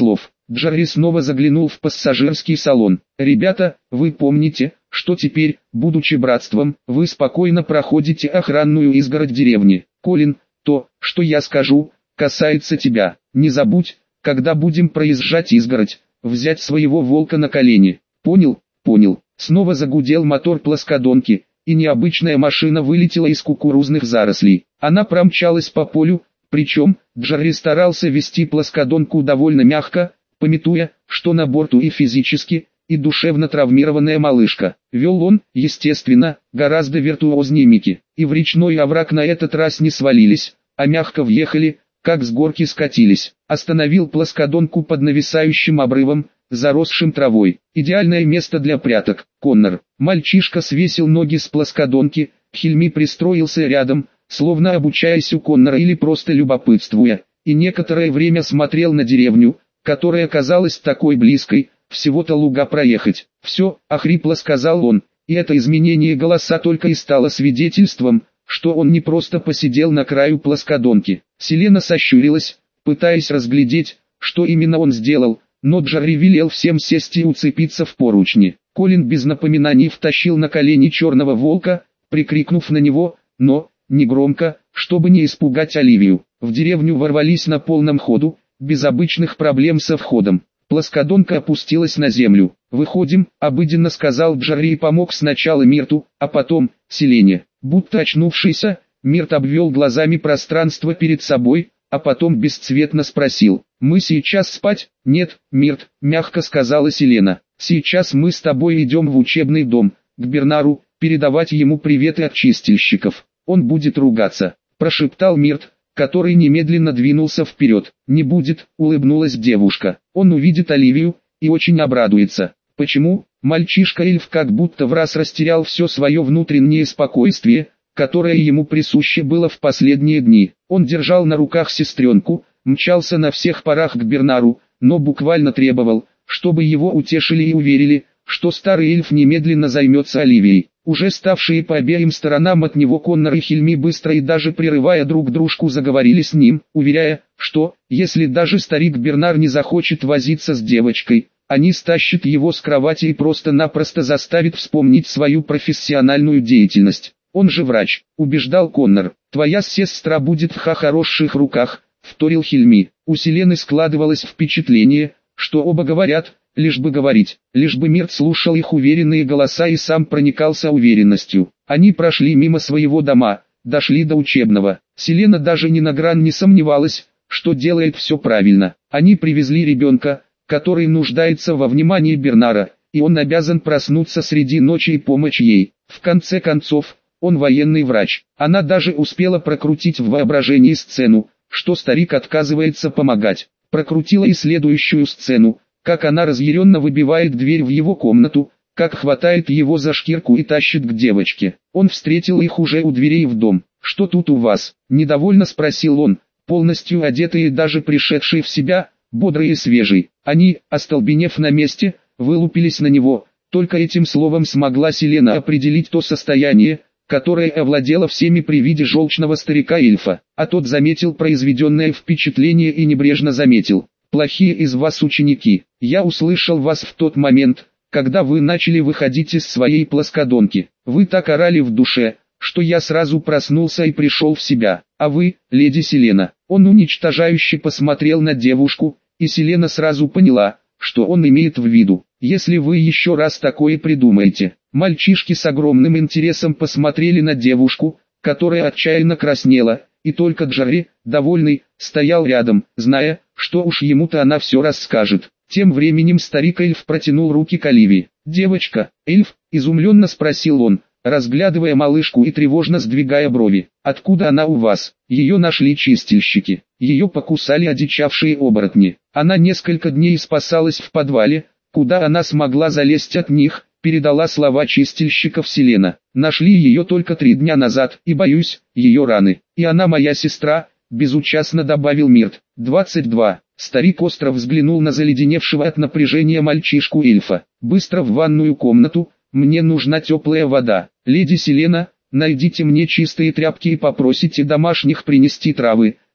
Джарри снова заглянул в пассажирский салон. «Ребята, вы помните, что теперь, будучи братством, вы спокойно проходите охранную изгородь деревни. Колин, то, что я скажу, касается тебя. Не забудь, когда будем проезжать изгородь, взять своего волка на колени. Понял?» «Понял». Снова загудел мотор плоскодонки, и необычная машина вылетела из кукурузных зарослей. Она промчалась по полю, причем, Джарри старался вести плоскодонку довольно мягко, памятуя, что на борту и физически, и душевно травмированная малышка. Вел он, естественно, гораздо виртуознее Мики, и в речной овраг на этот раз не свалились, а мягко въехали, как с горки скатились. Остановил плоскодонку под нависающим обрывом, заросшим травой. Идеальное место для пряток. Коннор. Мальчишка свесил ноги с плоскодонки, Хильми пристроился рядом, словно обучаясь у Коннора или просто любопытствуя, и некоторое время смотрел на деревню, которая казалась такой близкой, всего-то луга проехать. «Все», — охрипло сказал он, и это изменение голоса только и стало свидетельством, что он не просто посидел на краю плоскодонки. Селена сощурилась, пытаясь разглядеть, что именно он сделал, но Джарри велел всем сесть и уцепиться в поручни. Колин без напоминаний втащил на колени черного волка, прикрикнув на него, но, не громко, чтобы не испугать Оливию. В деревню ворвались на полном ходу, без обычных проблем со входом. Плоскодонка опустилась на землю. «Выходим», — обыденно сказал Джарри и помог сначала Мирту, а потом, Селене. Будто очнувшийся, Мирт обвел глазами пространство перед собой, а потом бесцветно спросил: «Мы сейчас спать?» «Нет, Мирт», — мягко сказала Селена. «Сейчас мы с тобой идем в учебный дом, к Бернару, передавать ему приветы от чистильщиков. Он будет ругаться», — прошептал Мирт, который немедленно двинулся вперед. «Не будет», — улыбнулась девушка. «Он увидит Оливию и очень обрадуется». «Почему?» Мальчишка-эльф как будто враз растерял все свое внутреннее спокойствие, которое ему присуще было в последние дни. Он держал на руках сестренку, мчался на всех парах к Бернару, но буквально требовал, чтобы его утешили и уверили, что старый эльф немедленно займется Оливией. Уже ставшие по обеим сторонам от него Коннор и Хильми быстро и даже прерывая друг дружку заговорили с ним, уверяя, что, если даже старик Бернар не захочет возиться с девочкой, они стащат его с кровати и просто-напросто заставят вспомнить свою профессиональную деятельность. «Он же врач», — убеждал Коннор. «Твоя сестра будет в хороших руках», — вторил Хильми. У Селены складывалось впечатление, что оба говорят, лишь бы говорить, лишь бы Мирт слушал их уверенные голоса и сам проникался уверенностью. Они прошли мимо своего дома, дошли до учебного. Селена даже ни на грань не сомневалась, что делает все правильно. Они привезли ребенка, который нуждается во внимании Бернара, и он обязан проснуться среди ночи и помочь ей. В конце концов, он военный врач. Она даже успела прокрутить в воображении сцену, что старик отказывается помогать. Прокрутила и следующую сцену, как она разъяренно выбивает дверь в его комнату, как хватает его за шкирку и тащит к девочке. Он встретил их уже у дверей в дом. «Что тут у вас?» – недовольно спросил он, полностью одетый и даже пришедший в себя, бодрый и свежий. Они, остолбенев на месте, вылупились на него. Только этим словом смогла Селена определить то состояние, которое овладело всеми при виде желчного старика-эльфа. А тот заметил произведенное впечатление и небрежно заметил: «Плохие из вас ученики. Я услышал вас в тот момент, когда вы начали выходить из своей плоскодонки. Вы так орали в душе, что я сразу проснулся и пришел в себя. А вы, леди Селена». Он уничтожающе посмотрел на девушку, и Селена сразу поняла, что он имеет в виду. «Если вы еще раз такое придумаете». Мальчишки с огромным интересом посмотрели на девушку, которая отчаянно краснела, и только Джарри, довольный, стоял рядом, зная, что уж ему-то она все расскажет. Тем временем старик-эльф протянул руки к Оливии. «Девочка, эльф?» – изумленно спросил он, разглядывая малышку и тревожно сдвигая брови. «Откуда она у вас?» «Ее нашли чистильщики. Ее покусали одичавшие оборотни. Она несколько дней спасалась в подвале, куда она смогла залезть от них», — передала слова чистильщиков Селена. «Нашли ее только 3 дня назад, и боюсь, ее раны. И она моя сестра», — безучастно добавил Мирт. 22. Старик остро взглянул на заледеневшего от напряжения мальчишку-эльфа. «Быстро в ванную комнату, мне нужна теплая вода. Леди Селена, найдите мне чистые тряпки и попросите домашних принести травы,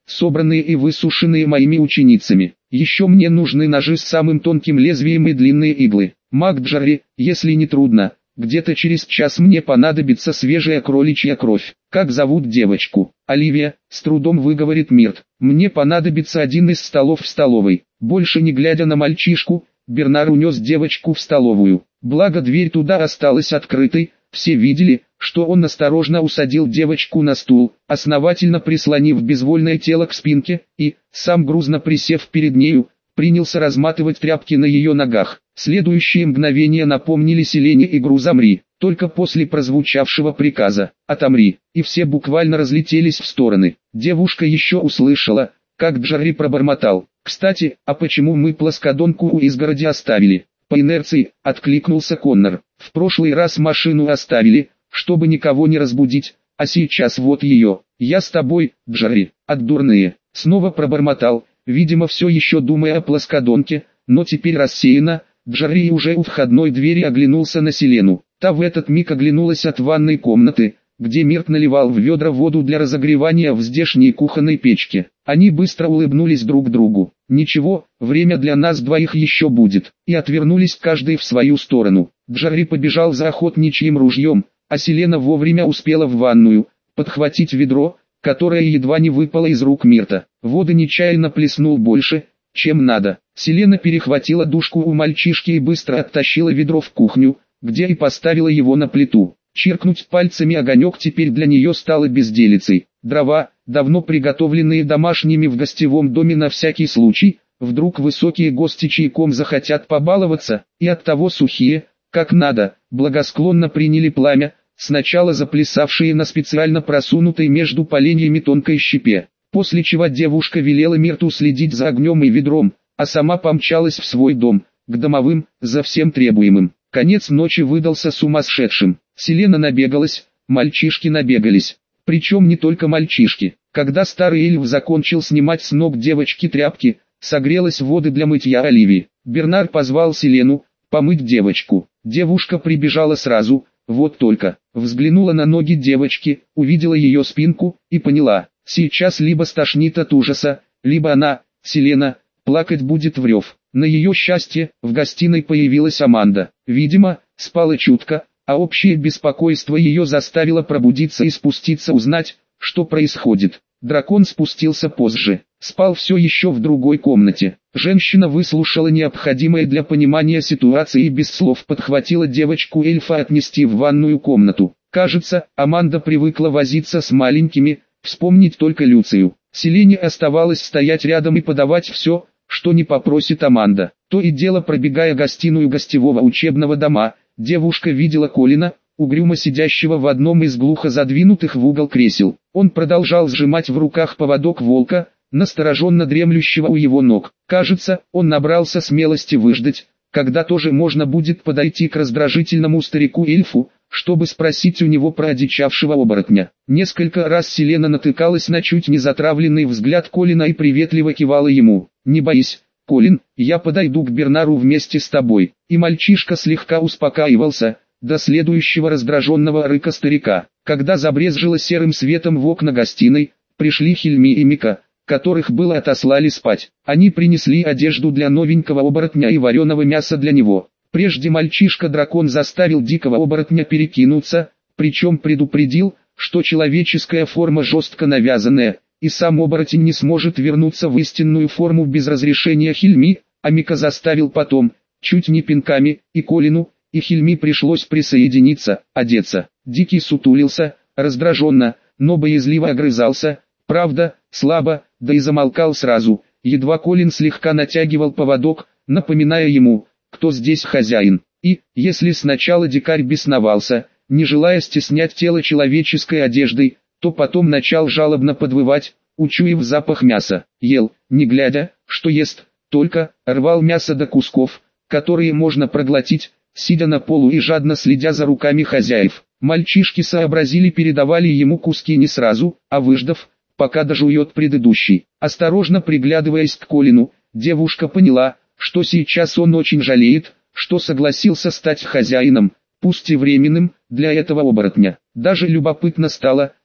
собранные и высушенные моими ученицами. Еще мне нужны ножи с самым тонким лезвием и длинные иглы. Маг Джарри, если не трудно, где-то через час мне понадобится свежая кроличья кровь. Как зовут девочку? Оливия, с трудом выговорит Мирт. Мне понадобится один из столов в столовой. Больше не глядя на мальчишку, Бернар унес девочку в столовую. Благо дверь туда осталась открытой, все видели, что он осторожно усадил девочку на стул, основательно прислонив безвольное тело к спинке, и, сам грузно присев перед нею, принялся разматывать тряпки на ее ногах. Следующие мгновения напомнили Селене игру «Замри», только после прозвучавшего приказа «Отомри», и все буквально разлетелись в стороны. Девушка еще услышала, как Джарри пробормотал: «Кстати, а почему мы плоскодонку у изгороди оставили?» «По инерции», — откликнулся Коннор. «В прошлый раз машину оставили, чтобы никого не разбудить, а сейчас вот ее. Я с тобой, Джарри, отдурные». Снова пробормотал, видимо все еще думая о плоскодонке, но теперь рассеянно. Джарри уже у входной двери оглянулся на Селену. Та в этот миг оглянулась от ванной комнаты, где Мирт наливал в ведра воду для разогревания в здешней кухонной печке. Они быстро улыбнулись друг другу. «Ничего, время для нас двоих еще будет», и отвернулись каждый в свою сторону. Джарри побежал за охотничьим ружьем, а Селена вовремя успела в ванную подхватить ведро, которое едва не выпало из рук Мирта. Воды нечаянно плеснул больше, чем надо. Селена перехватила дужку у мальчишки и быстро оттащила ведро в кухню, где и поставила его на плиту. Чиркнуть пальцами огонек теперь для нее стало безделицей. Дрова, давно приготовленные домашними в гостевом доме на всякий случай, вдруг высокие гости чайком захотят побаловаться, и оттого сухие, как надо, благосклонно приняли пламя, сначала заплясавшие на специально просунутой между поленьями тонкой щепе, после чего девушка велела Мирту следить за огнем и ведром, а сама помчалась в свой дом, к домовым, за всем требуемым. Конец ночи выдался сумасшедшим. Селена набегалась, мальчишки набегались. Причем не только мальчишки. Когда старый эльф закончил снимать с ног девочки тряпки, согрелась воды для мытья Оливии. Бернар позвал Селену помыть девочку. Девушка прибежала сразу, вот только. Взглянула на ноги девочки, увидела ее спинку и поняла. Сейчас либо стошнит от ужаса, либо она, Селена, плакать будет в рев. На ее счастье, в гостиной появилась Аманда. Видимо, спала чутко, а общее беспокойство ее заставило пробудиться и спуститься узнать, что происходит. Дракон спустился позже, спал все еще в другой комнате. Женщина выслушала необходимое для понимания ситуации и без слов подхватила девочку эльфа отнести в ванную комнату. Кажется, Аманда привыкла возиться с маленькими, вспомнить только Люцию. Селене оставалось стоять рядом и подавать все, что не попросит Аманда. То и дело пробегая гостиную гостевого учебного дома, девушка видела Колина, угрюмо сидящего в одном из глухо задвинутых в угол кресел. Он продолжал сжимать в руках поводок волка, настороженно дремлющего у его ног. Кажется, он набрался смелости выждать, когда тоже можно будет подойти к раздражительному старику-эльфу, чтобы спросить у него про одичавшего оборотня. Несколько раз Селена натыкалась на чуть не затравленный взгляд Колина и приветливо кивала ему. «Не боись, Колин, я подойду к Бернару вместе с тобой». И мальчишка слегка успокаивался, до следующего раздраженного рыка старика. Когда забрезжило серым светом в окна гостиной, пришли Хильми и Мика, которых было отослали спать. Они принесли одежду для новенького оборотня и вареного мяса для него. Прежде мальчишка-дракон заставил дикого оборотня перекинуться, причем предупредил, что человеческая форма жестко навязанная, и сам оборотень не сможет вернуться в истинную форму без разрешения Хильми, а Мика заставил потом, чуть не пинками, и Колину, и Хильми пришлось присоединиться, одеться. Дикий сутулился, раздраженно, но боязливо огрызался, правда, слабо, да и замолкал сразу, едва Колин слегка натягивал поводок, напоминая ему, кто здесь хозяин. И, если сначала дикарь бесновался, не желая стеснять тело человеческой одеждой, то потом начал жалобно подвывать, учуяв запах мяса. Ел, не глядя, что ест, только рвал мясо до кусков, которые можно проглотить, сидя на полу и жадно следя за руками хозяев. Мальчишки сообразили, передавали ему куски не сразу, а выждав, пока дожует предыдущий. Осторожно приглядываясь к Колину, девушка поняла, что сейчас он очень жалеет, что согласился стать хозяином, пусть и временным, для этого оборотня. Даже любопытно стало,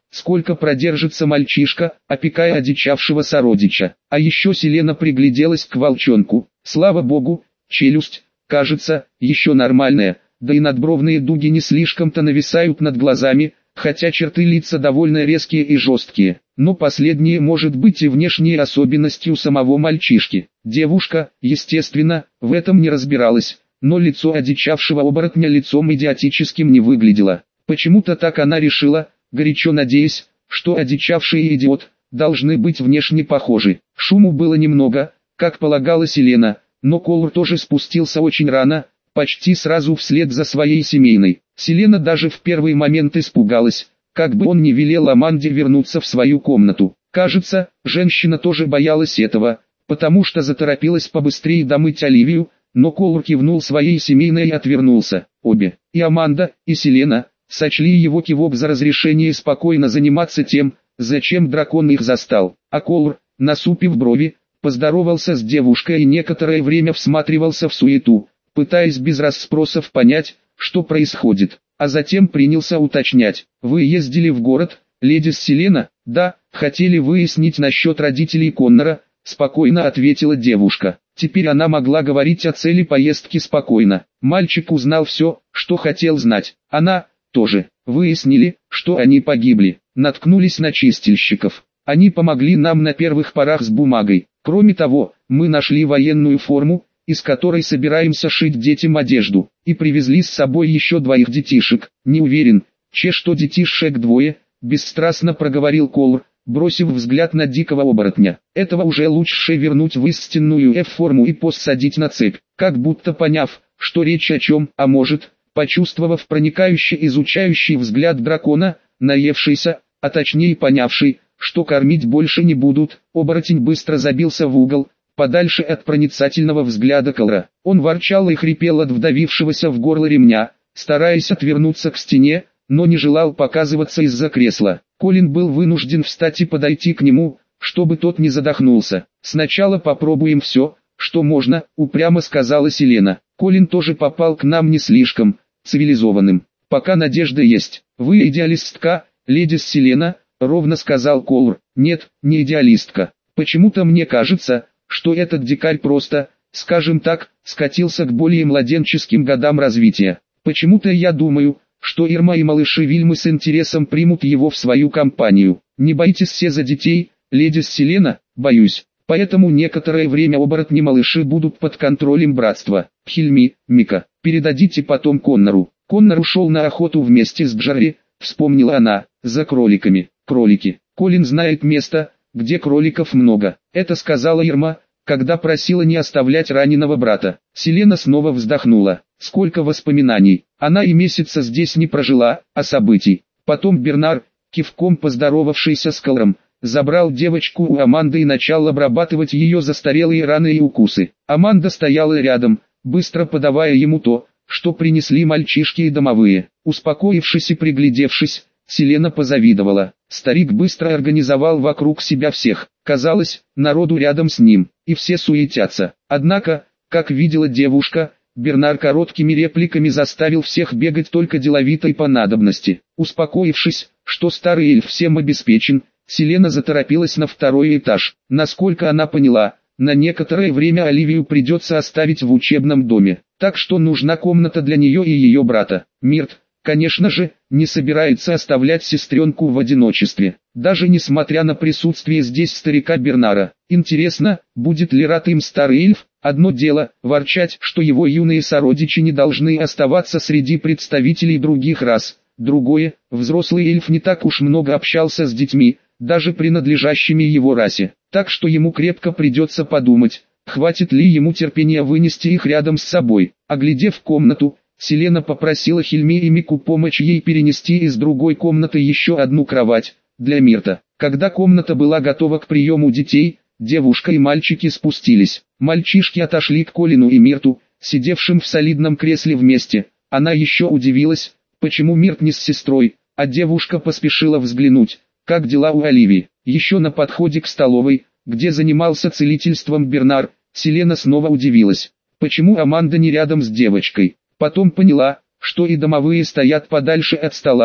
сколько продержится мальчишка, опекая одичавшего сородича. А еще Селена пригляделась к волчонку. Слава богу, челюсть, кажется, еще нормальная, да и надбровные дуги не слишком-то нависают над глазами, хотя черты лица довольно резкие и жесткие. Но последнее может быть и внешней особенностью самого мальчишки. Девушка, естественно, в этом не разбиралась, но лицо одичавшего оборотня лицом идиотическим не выглядело. Почему-то так она решила, горячо надеясь, что одичавший и идиот должны быть внешне похожи. Шуму было немного, как полагала Селена, но Колор тоже спустился очень рано, почти сразу вслед за своей семейной. Селена даже в первый момент испугалась, как бы он не велел Аманде вернуться в свою комнату. Кажется, женщина тоже боялась этого, потому что заторопилась побыстрее домыть Оливию, но Колор кивнул своей семейной и отвернулся. Обе, и Аманда, и Селена, сочли его кивок за разрешение спокойно заниматься тем, зачем дракон их застал. А Колор, насупив брови, поздоровался с девушкой и некоторое время всматривался в суету, пытаясь без расспросов понять, что происходит. А затем принялся уточнять: «Вы ездили в город, леди Селена?» «Да, хотели выяснить насчет родителей Коннора», — спокойно ответила девушка. Теперь она могла говорить о цели поездки спокойно. Мальчик узнал все, что хотел знать. Она тоже. Выяснили, что они погибли. Наткнулись на чистильщиков. Они помогли нам на первых порах с бумагой. Кроме того, мы нашли военную форму, из которой собираемся шить детям одежду, и привезли с собой еще 2 детишек. Не уверен, что детишек 2, бесстрастно проговорил Колор, бросив взгляд на дикого оборотня. Этого уже лучше вернуть в истинную F-форму и посадить на цепь, как будто поняв, что речь о чем, а может, почувствовав проникающий изучающий взгляд дракона, наевшийся, а точнее понявший, что кормить больше не будут, оборотень быстро забился в угол, подальше от проницательного взгляда Колора. Он ворчал и хрипел от вдавившегося в горло ремня, стараясь отвернуться к стене, но не желал показываться из-за кресла. Колин был вынужден встать и подойти к нему, чтобы тот не задохнулся. «Сначала попробуем все, что можно», — упрямо сказала Селена. «Колин тоже попал к нам не слишком цивилизованным. Пока надежда есть. Вы идеалистка, леди Селена», — ровно сказал Колор. «Нет, не идеалистка. Почему-то мне кажется, что этот дикарь просто, скажем так, скатился к более младенческим годам развития. Почему-то я думаю, что Ирма и малыши Вильмы с интересом примут его в свою компанию. Не боитесь все за детей, леди Селена?» «Боюсь. Поэтому некоторое время оборотни-малыши будут под контролем братства. Хильми, Мика, передадите потом Коннору». Коннор ушел на охоту вместе с Джарри, вспомнила она, за кроликами. Кролики. Колин знает место, где кроликов много. Это сказала Ирма, когда просила не оставлять раненого брата. Селена снова вздохнула. Сколько воспоминаний. Она и месяца здесь не прожила, а событий. Потом Бернар, кивком поздоровавшийся с Колором, забрал девочку у Аманды и начал обрабатывать ее застарелые раны и укусы. Аманда стояла рядом, быстро подавая ему то, что принесли мальчишки и домовые. Успокоившись и приглядевшись, Селена позавидовала. Старик быстро организовал вокруг себя всех. Казалось, народу рядом с ним, и все суетятся. Однако, как видела девушка, Бернар короткими репликами заставил всех бегать только деловито и по надобности. Успокоившись, что старый эльф всем обеспечен, Селена заторопилась на 2-й этаж. Насколько она поняла, на некоторое время Оливию придется оставить в учебном доме, так что нужна комната для нее и ее брата. Мирт, конечно же, не собирается оставлять сестренку в одиночестве, даже несмотря на присутствие здесь старика Бернара. Интересно, будет ли рад им старый эльф? Одно дело, ворчать, что его юные сородичи не должны оставаться среди представителей других рас. Другое, взрослый эльф не так уж много общался с детьми, даже принадлежащими его расе, так что ему крепко придется подумать, хватит ли ему терпения вынести их рядом с собой. Оглядев комнату, Селена попросила Хильми и Мику помочь ей перенести из другой комнаты еще одну кровать для Мирта. Когда комната была готова к приему детей, девушка и мальчики спустились. Мальчишки отошли к Колину и Мирту, сидевшим в солидном кресле вместе. Она еще удивилась, почему Мирт не с сестрой, а девушка поспешила взглянуть, как дела у Оливии. Еще на подходе к столовой, где занимался целительством Бернар, Селена снова удивилась, почему Аманда не рядом с девочкой. Потом поняла, что и домовые стоят подальше от стола,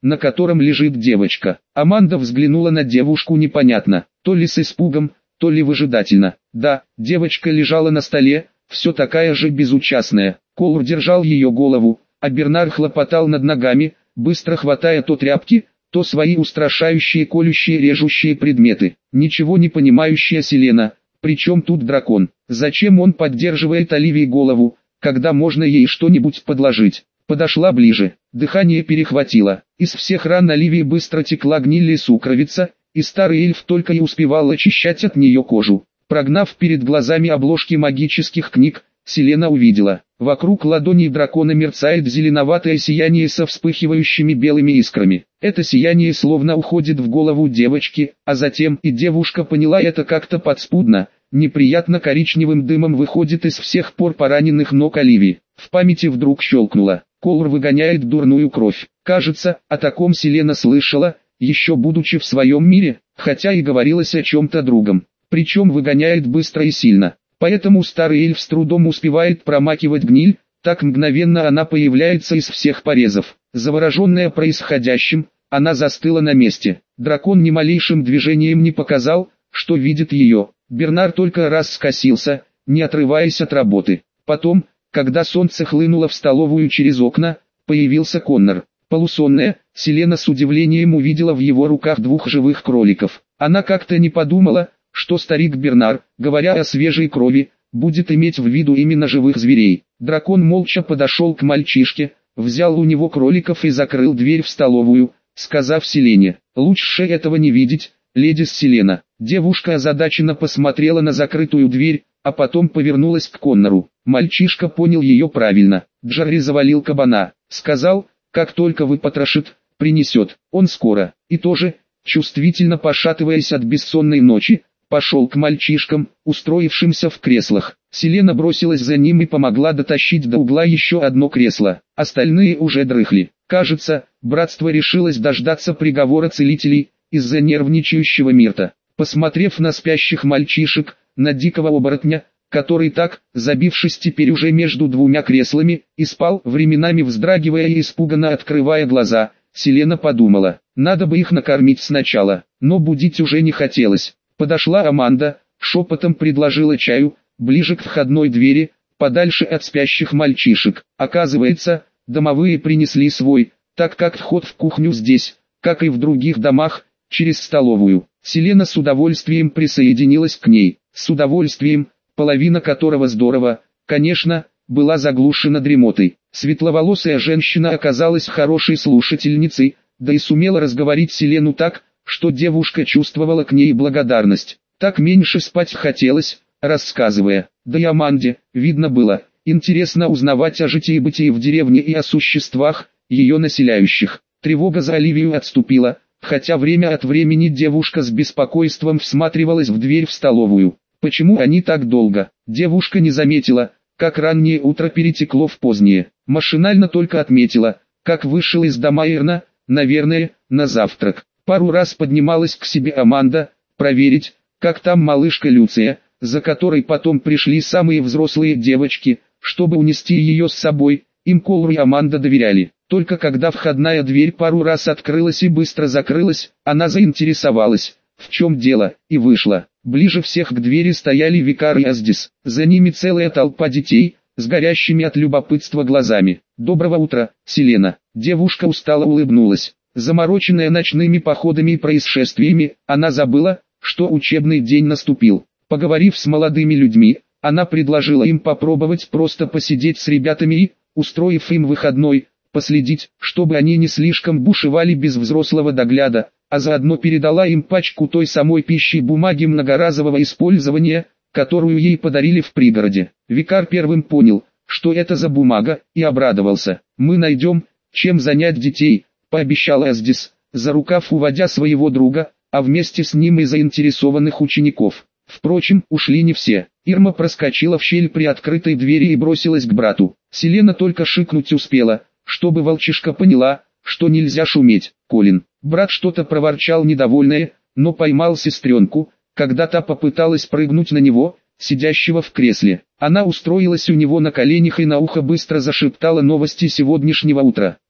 на котором лежит девочка. Аманда взглянула на девушку непонятно, то ли с испугом, то ли выжидательно. Да, девочка лежала на столе, все такая же безучастная. Колор держал ее голову, а Бернар хлопотал над ногами, быстро хватая то тряпки, то свои устрашающие колющие режущие предметы. Ничего не понимающая Селена, причем тут дракон? Зачем он поддерживает Оливии голову, когда можно ей что-нибудь подложить? Подошла ближе, дыхание перехватило. Из всех ран Оливии быстро текла гниль и сукровица, и старый эльф только и успевал очищать от нее кожу. Прогнав перед глазами обложки магических книг, Селена увидела. Вокруг ладоней дракона мерцает зеленоватое сияние со вспыхивающими белыми искрами. Это сияние словно уходит в голову девочки, а затем и девушка поняла это как-то подспудно, неприятно коричневым дымом выходит из всех пор пораненных ног Оливии. В памяти вдруг щелкнуло. Колор выгоняет дурную кровь. Кажется, о таком Селена слышала, еще будучи в своем мире, хотя и говорилось о чем-то другом. Причем выгоняет быстро и сильно. Поэтому старый эльф с трудом успевает промакивать гниль, так мгновенно она появляется из всех порезов. Завороженная происходящим, она застыла на месте. Дракон ни малейшим движением не показал, что видит ее. Бернар только раз скосился, не отрываясь от работы. Потом, когда солнце хлынуло в столовую через окна, появился Коннор. Полусонная, Селена с удивлением увидела в его руках двух живых кроликов. Она как-то не подумала, что старик Бернар, говоря о свежей крови, будет иметь в виду именно живых зверей. Дракон молча подошел к мальчишке, взял у него кроликов и закрыл дверь в столовую, сказав Селене: «Лучше этого не видеть, леди Селена». Девушка озадаченно посмотрела на закрытую дверь, а потом повернулась к Коннору. Мальчишка понял ее правильно. Джарри завалил кабана. Сказал: «Как только выпотрошит, принесет. Он скоро». И тоже, чувствительно пошатываясь от бессонной ночи, пошел к мальчишкам, устроившимся в креслах. Селена бросилась за ним и помогла дотащить до угла еще одно кресло. Остальные уже дрыхли. Кажется, братство решилось дождаться приговора целителей, из-за нервничающего Мирта. Посмотрев на спящих мальчишек, на дикого оборотня, который так, забившись теперь уже между двумя креслами, и спал, временами вздрагивая и испуганно открывая глаза, Селена подумала: надо бы их накормить сначала, но будить уже не хотелось. Подошла Аманда, шепотом предложила чаю, ближе к входной двери, подальше от спящих мальчишек. Оказывается, домовые принесли свой, так как вход в кухню здесь, как и в других домах, через столовую. Селена с удовольствием присоединилась к ней. С удовольствием, половина которого здорово, конечно, была заглушена дремотой. Светловолосая женщина оказалась хорошей слушательницей, да и сумела разговорить Селену так, что девушка чувствовала к ней благодарность. Так меньше спать хотелось, рассказывая. Да и Аманде, видно было, интересно узнавать о житии-бытии в деревне и о существах, ее населяющих. Тревога за Оливию отступила, хотя время от времени девушка с беспокойством всматривалась в дверь в столовую. Почему они так долго? Девушка не заметила, как раннее утро перетекло в позднее. Машинально только отметила, как вышел из дома Эрна, наверное, на завтрак. Пару раз поднималась к себе Аманда, проверить, как там малышка Люция, за которой потом пришли самые взрослые девочки, чтобы унести ее с собой. Им Колор и Аманда доверяли. Только когда входная дверь пару раз открылась и быстро закрылась, она заинтересовалась, в чем дело, и вышла. Ближе всех к двери стояли Викар и Аздис. За ними целая толпа детей, с горящими от любопытства глазами. «Доброго утра, Селена». Девушка устало улыбнулась. Замороченная ночными походами и происшествиями, она забыла, что учебный день наступил. Поговорив с молодыми людьми, она предложила им попробовать просто посидеть с ребятами и, устроив им выходной, последить, чтобы они не слишком бушевали без взрослого догляда, а заодно передала им пачку той самой пищи и бумаги многоразового использования, которую ей подарили в пригороде. Викар первым понял, что это за бумага, и обрадовался. «Мы найдем, чем занять детей», — пообещал Аздис, за рукав уводя своего друга, а вместе с ним и заинтересованных учеников. Впрочем, ушли не все. Ирма проскочила в щель при открытой двери и бросилась к брату. Селена только шикнуть успела, чтобы волчишка поняла, что нельзя шуметь. «Колин». Брат что-то проворчал недовольное, но поймал сестренку, когда та попыталась прыгнуть на него, сидящего в кресле. Она устроилась у него на коленях и на ухо быстро зашептала новости сегодняшнего утра.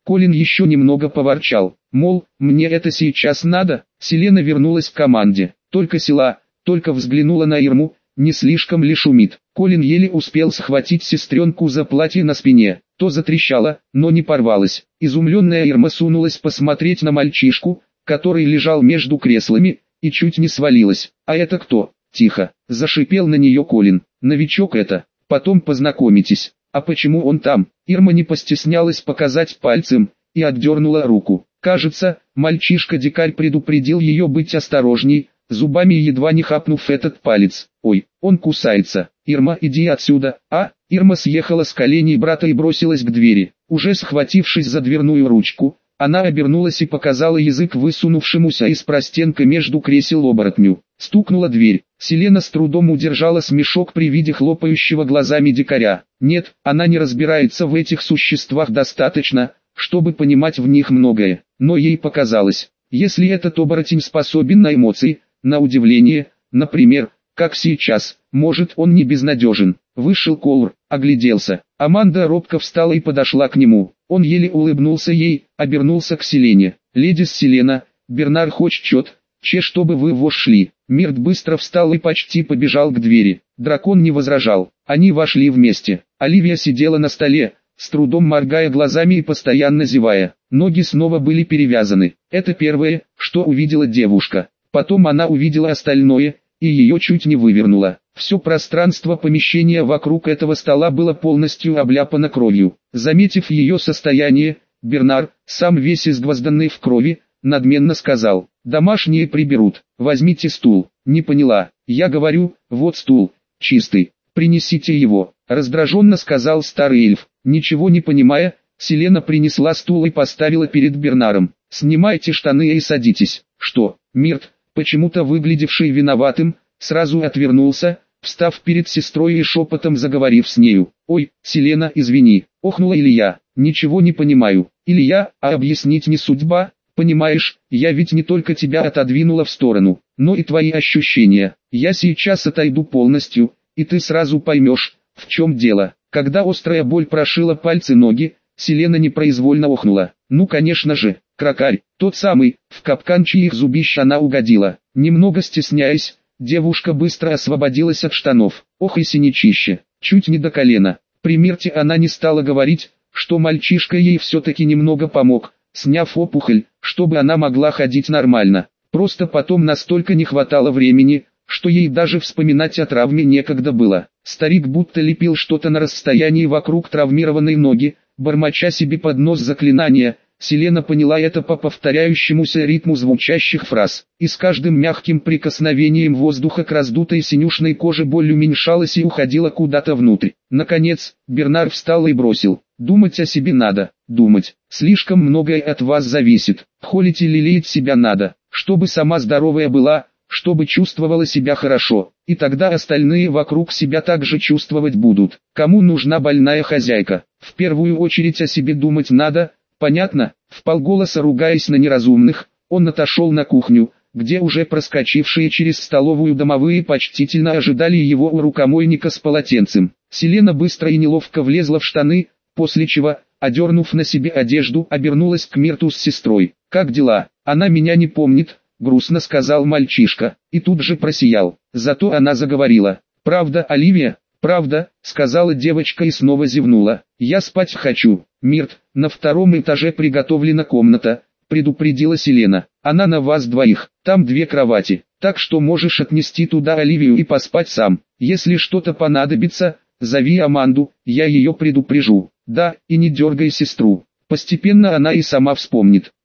Колин еще немного поворчал, мол, мне это сейчас надо. Селена вернулась к команде, только села, только взглянула на Ирму, не слишком ли шумит. Колин еле успел схватить сестренку за платье на спине, то затрещало, но не порвалось. Изумленная Ирма сунулась посмотреть на мальчишку, который лежал между креслами, и чуть не свалилась. «А это кто?» «Тихо!» – зашипел на нее Колин. «Новичок это, потом познакомитесь». «А почему он там?» Ирма не постеснялась показать пальцем, и отдернула руку. Кажется, мальчишка-дикарь предупредил ее быть осторожней, зубами едва не хапнув этот палец. «Ой, он кусается! Ирма, иди отсюда!» Ирма съехала с коленей брата и бросилась к двери. Уже схватившись за дверную ручку, она обернулась и показала язык высунувшемуся из простенка между кресел оборотню. Стукнула дверь. Селена с трудом удержала смешок при виде хлопающего глазами дикаря. Нет, она не разбирается в этих существах достаточно, чтобы понимать в них многое. Но ей показалось, если этот оборотень способен на эмоции, на удивление, например, как сейчас, может он не безнадежен. Вышел Колр, огляделся. Аманда робко встала и подошла к нему. Он еле улыбнулся ей, обернулся к Селене. «Леди Селена, Бернар хочет, чтобы вы вошли». Мирт быстро встал и почти побежал к двери. Дракон не возражал. Они вошли вместе. Оливия сидела на столе, с трудом моргая глазами и постоянно зевая. Ноги снова были перевязаны. Это первое, что увидела девушка. Потом она увидела остальное, и ее чуть не вывернуло. Все пространство помещения вокруг этого стола было полностью обляпано кровью. Заметив ее состояние, Бернар, сам весь изгвозданный в крови, надменно сказал: «Домашние приберут, возьмите стул». «Не поняла, я говорю, вот стул, чистый, принесите его», раздраженно сказал старый эльф. Ничего не понимая, Селена принесла стул и поставила перед Бернаром. «Снимайте штаны и садитесь». «Что?» Мирт, почему-то выглядевший виноватым, сразу отвернулся, встав перед сестрой и шепотом заговорив с нею. «Ой, Селена, извини», охнула Илья. «Ничего не понимаю». «Илья, а объяснить не судьба? Понимаешь, я ведь не только тебя отодвинула в сторону, но и твои ощущения. Я сейчас отойду полностью, и ты сразу поймешь, в чем дело». Когда острая боль прошила пальцы ноги, Селена непроизвольно охнула. Ну конечно же, Кракарь, тот самый, в капкан чьих зубищ она угодила. Немного стесняясь, девушка быстро освободилась от штанов. Ох и синячище, чуть не до колена. При Мирте она не стала говорить, что мальчишка ей все-таки немного помог, сняв опухоль, чтобы она могла ходить нормально. Просто потом настолько не хватало времени, что ей даже вспоминать о травме некогда было. Старик будто лепил что-то на расстоянии вокруг травмированной ноги, бормоча себе под нос заклинания. Селена поняла это по повторяющемуся ритму звучащих фраз, и с каждым мягким прикосновением воздуха к раздутой синюшной коже боль уменьшалась и уходила куда-то внутрь. Наконец, Бернар встал и бросил: «Думать о себе надо, думать. Слишком многое от вас зависит. Холить и лелеять себя надо, чтобы сама здоровая была, чтобы чувствовала себя хорошо, и тогда остальные вокруг себя также чувствовать будут. Кому нужна больная хозяйка? В первую очередь о себе думать надо, понятно?» Вполголоса ругаясь на неразумных, он отошел на кухню, где уже проскочившие через столовую домовые почтительно ожидали его у рукомойника с полотенцем. Селена быстро и неловко влезла в штаны, после чего, одернув на себе одежду, обернулась к Мирту с сестрой. «Как дела? Она меня не помнит», — грустно сказал мальчишка, и тут же просиял. Зато она заговорила. «Правда, Оливия?» «Правда», — сказала девочка и снова зевнула. «Я спать хочу». «Мирт, на втором этаже приготовлена комната», — предупредила Селена. «Она на вас двоих, там 2 кровати, так что можешь отнести туда Оливию и поспать сам. Если что-то понадобится, зови Аманду, я ее предупрежу. Да, и не дергай сестру. Постепенно она и сама вспомнит».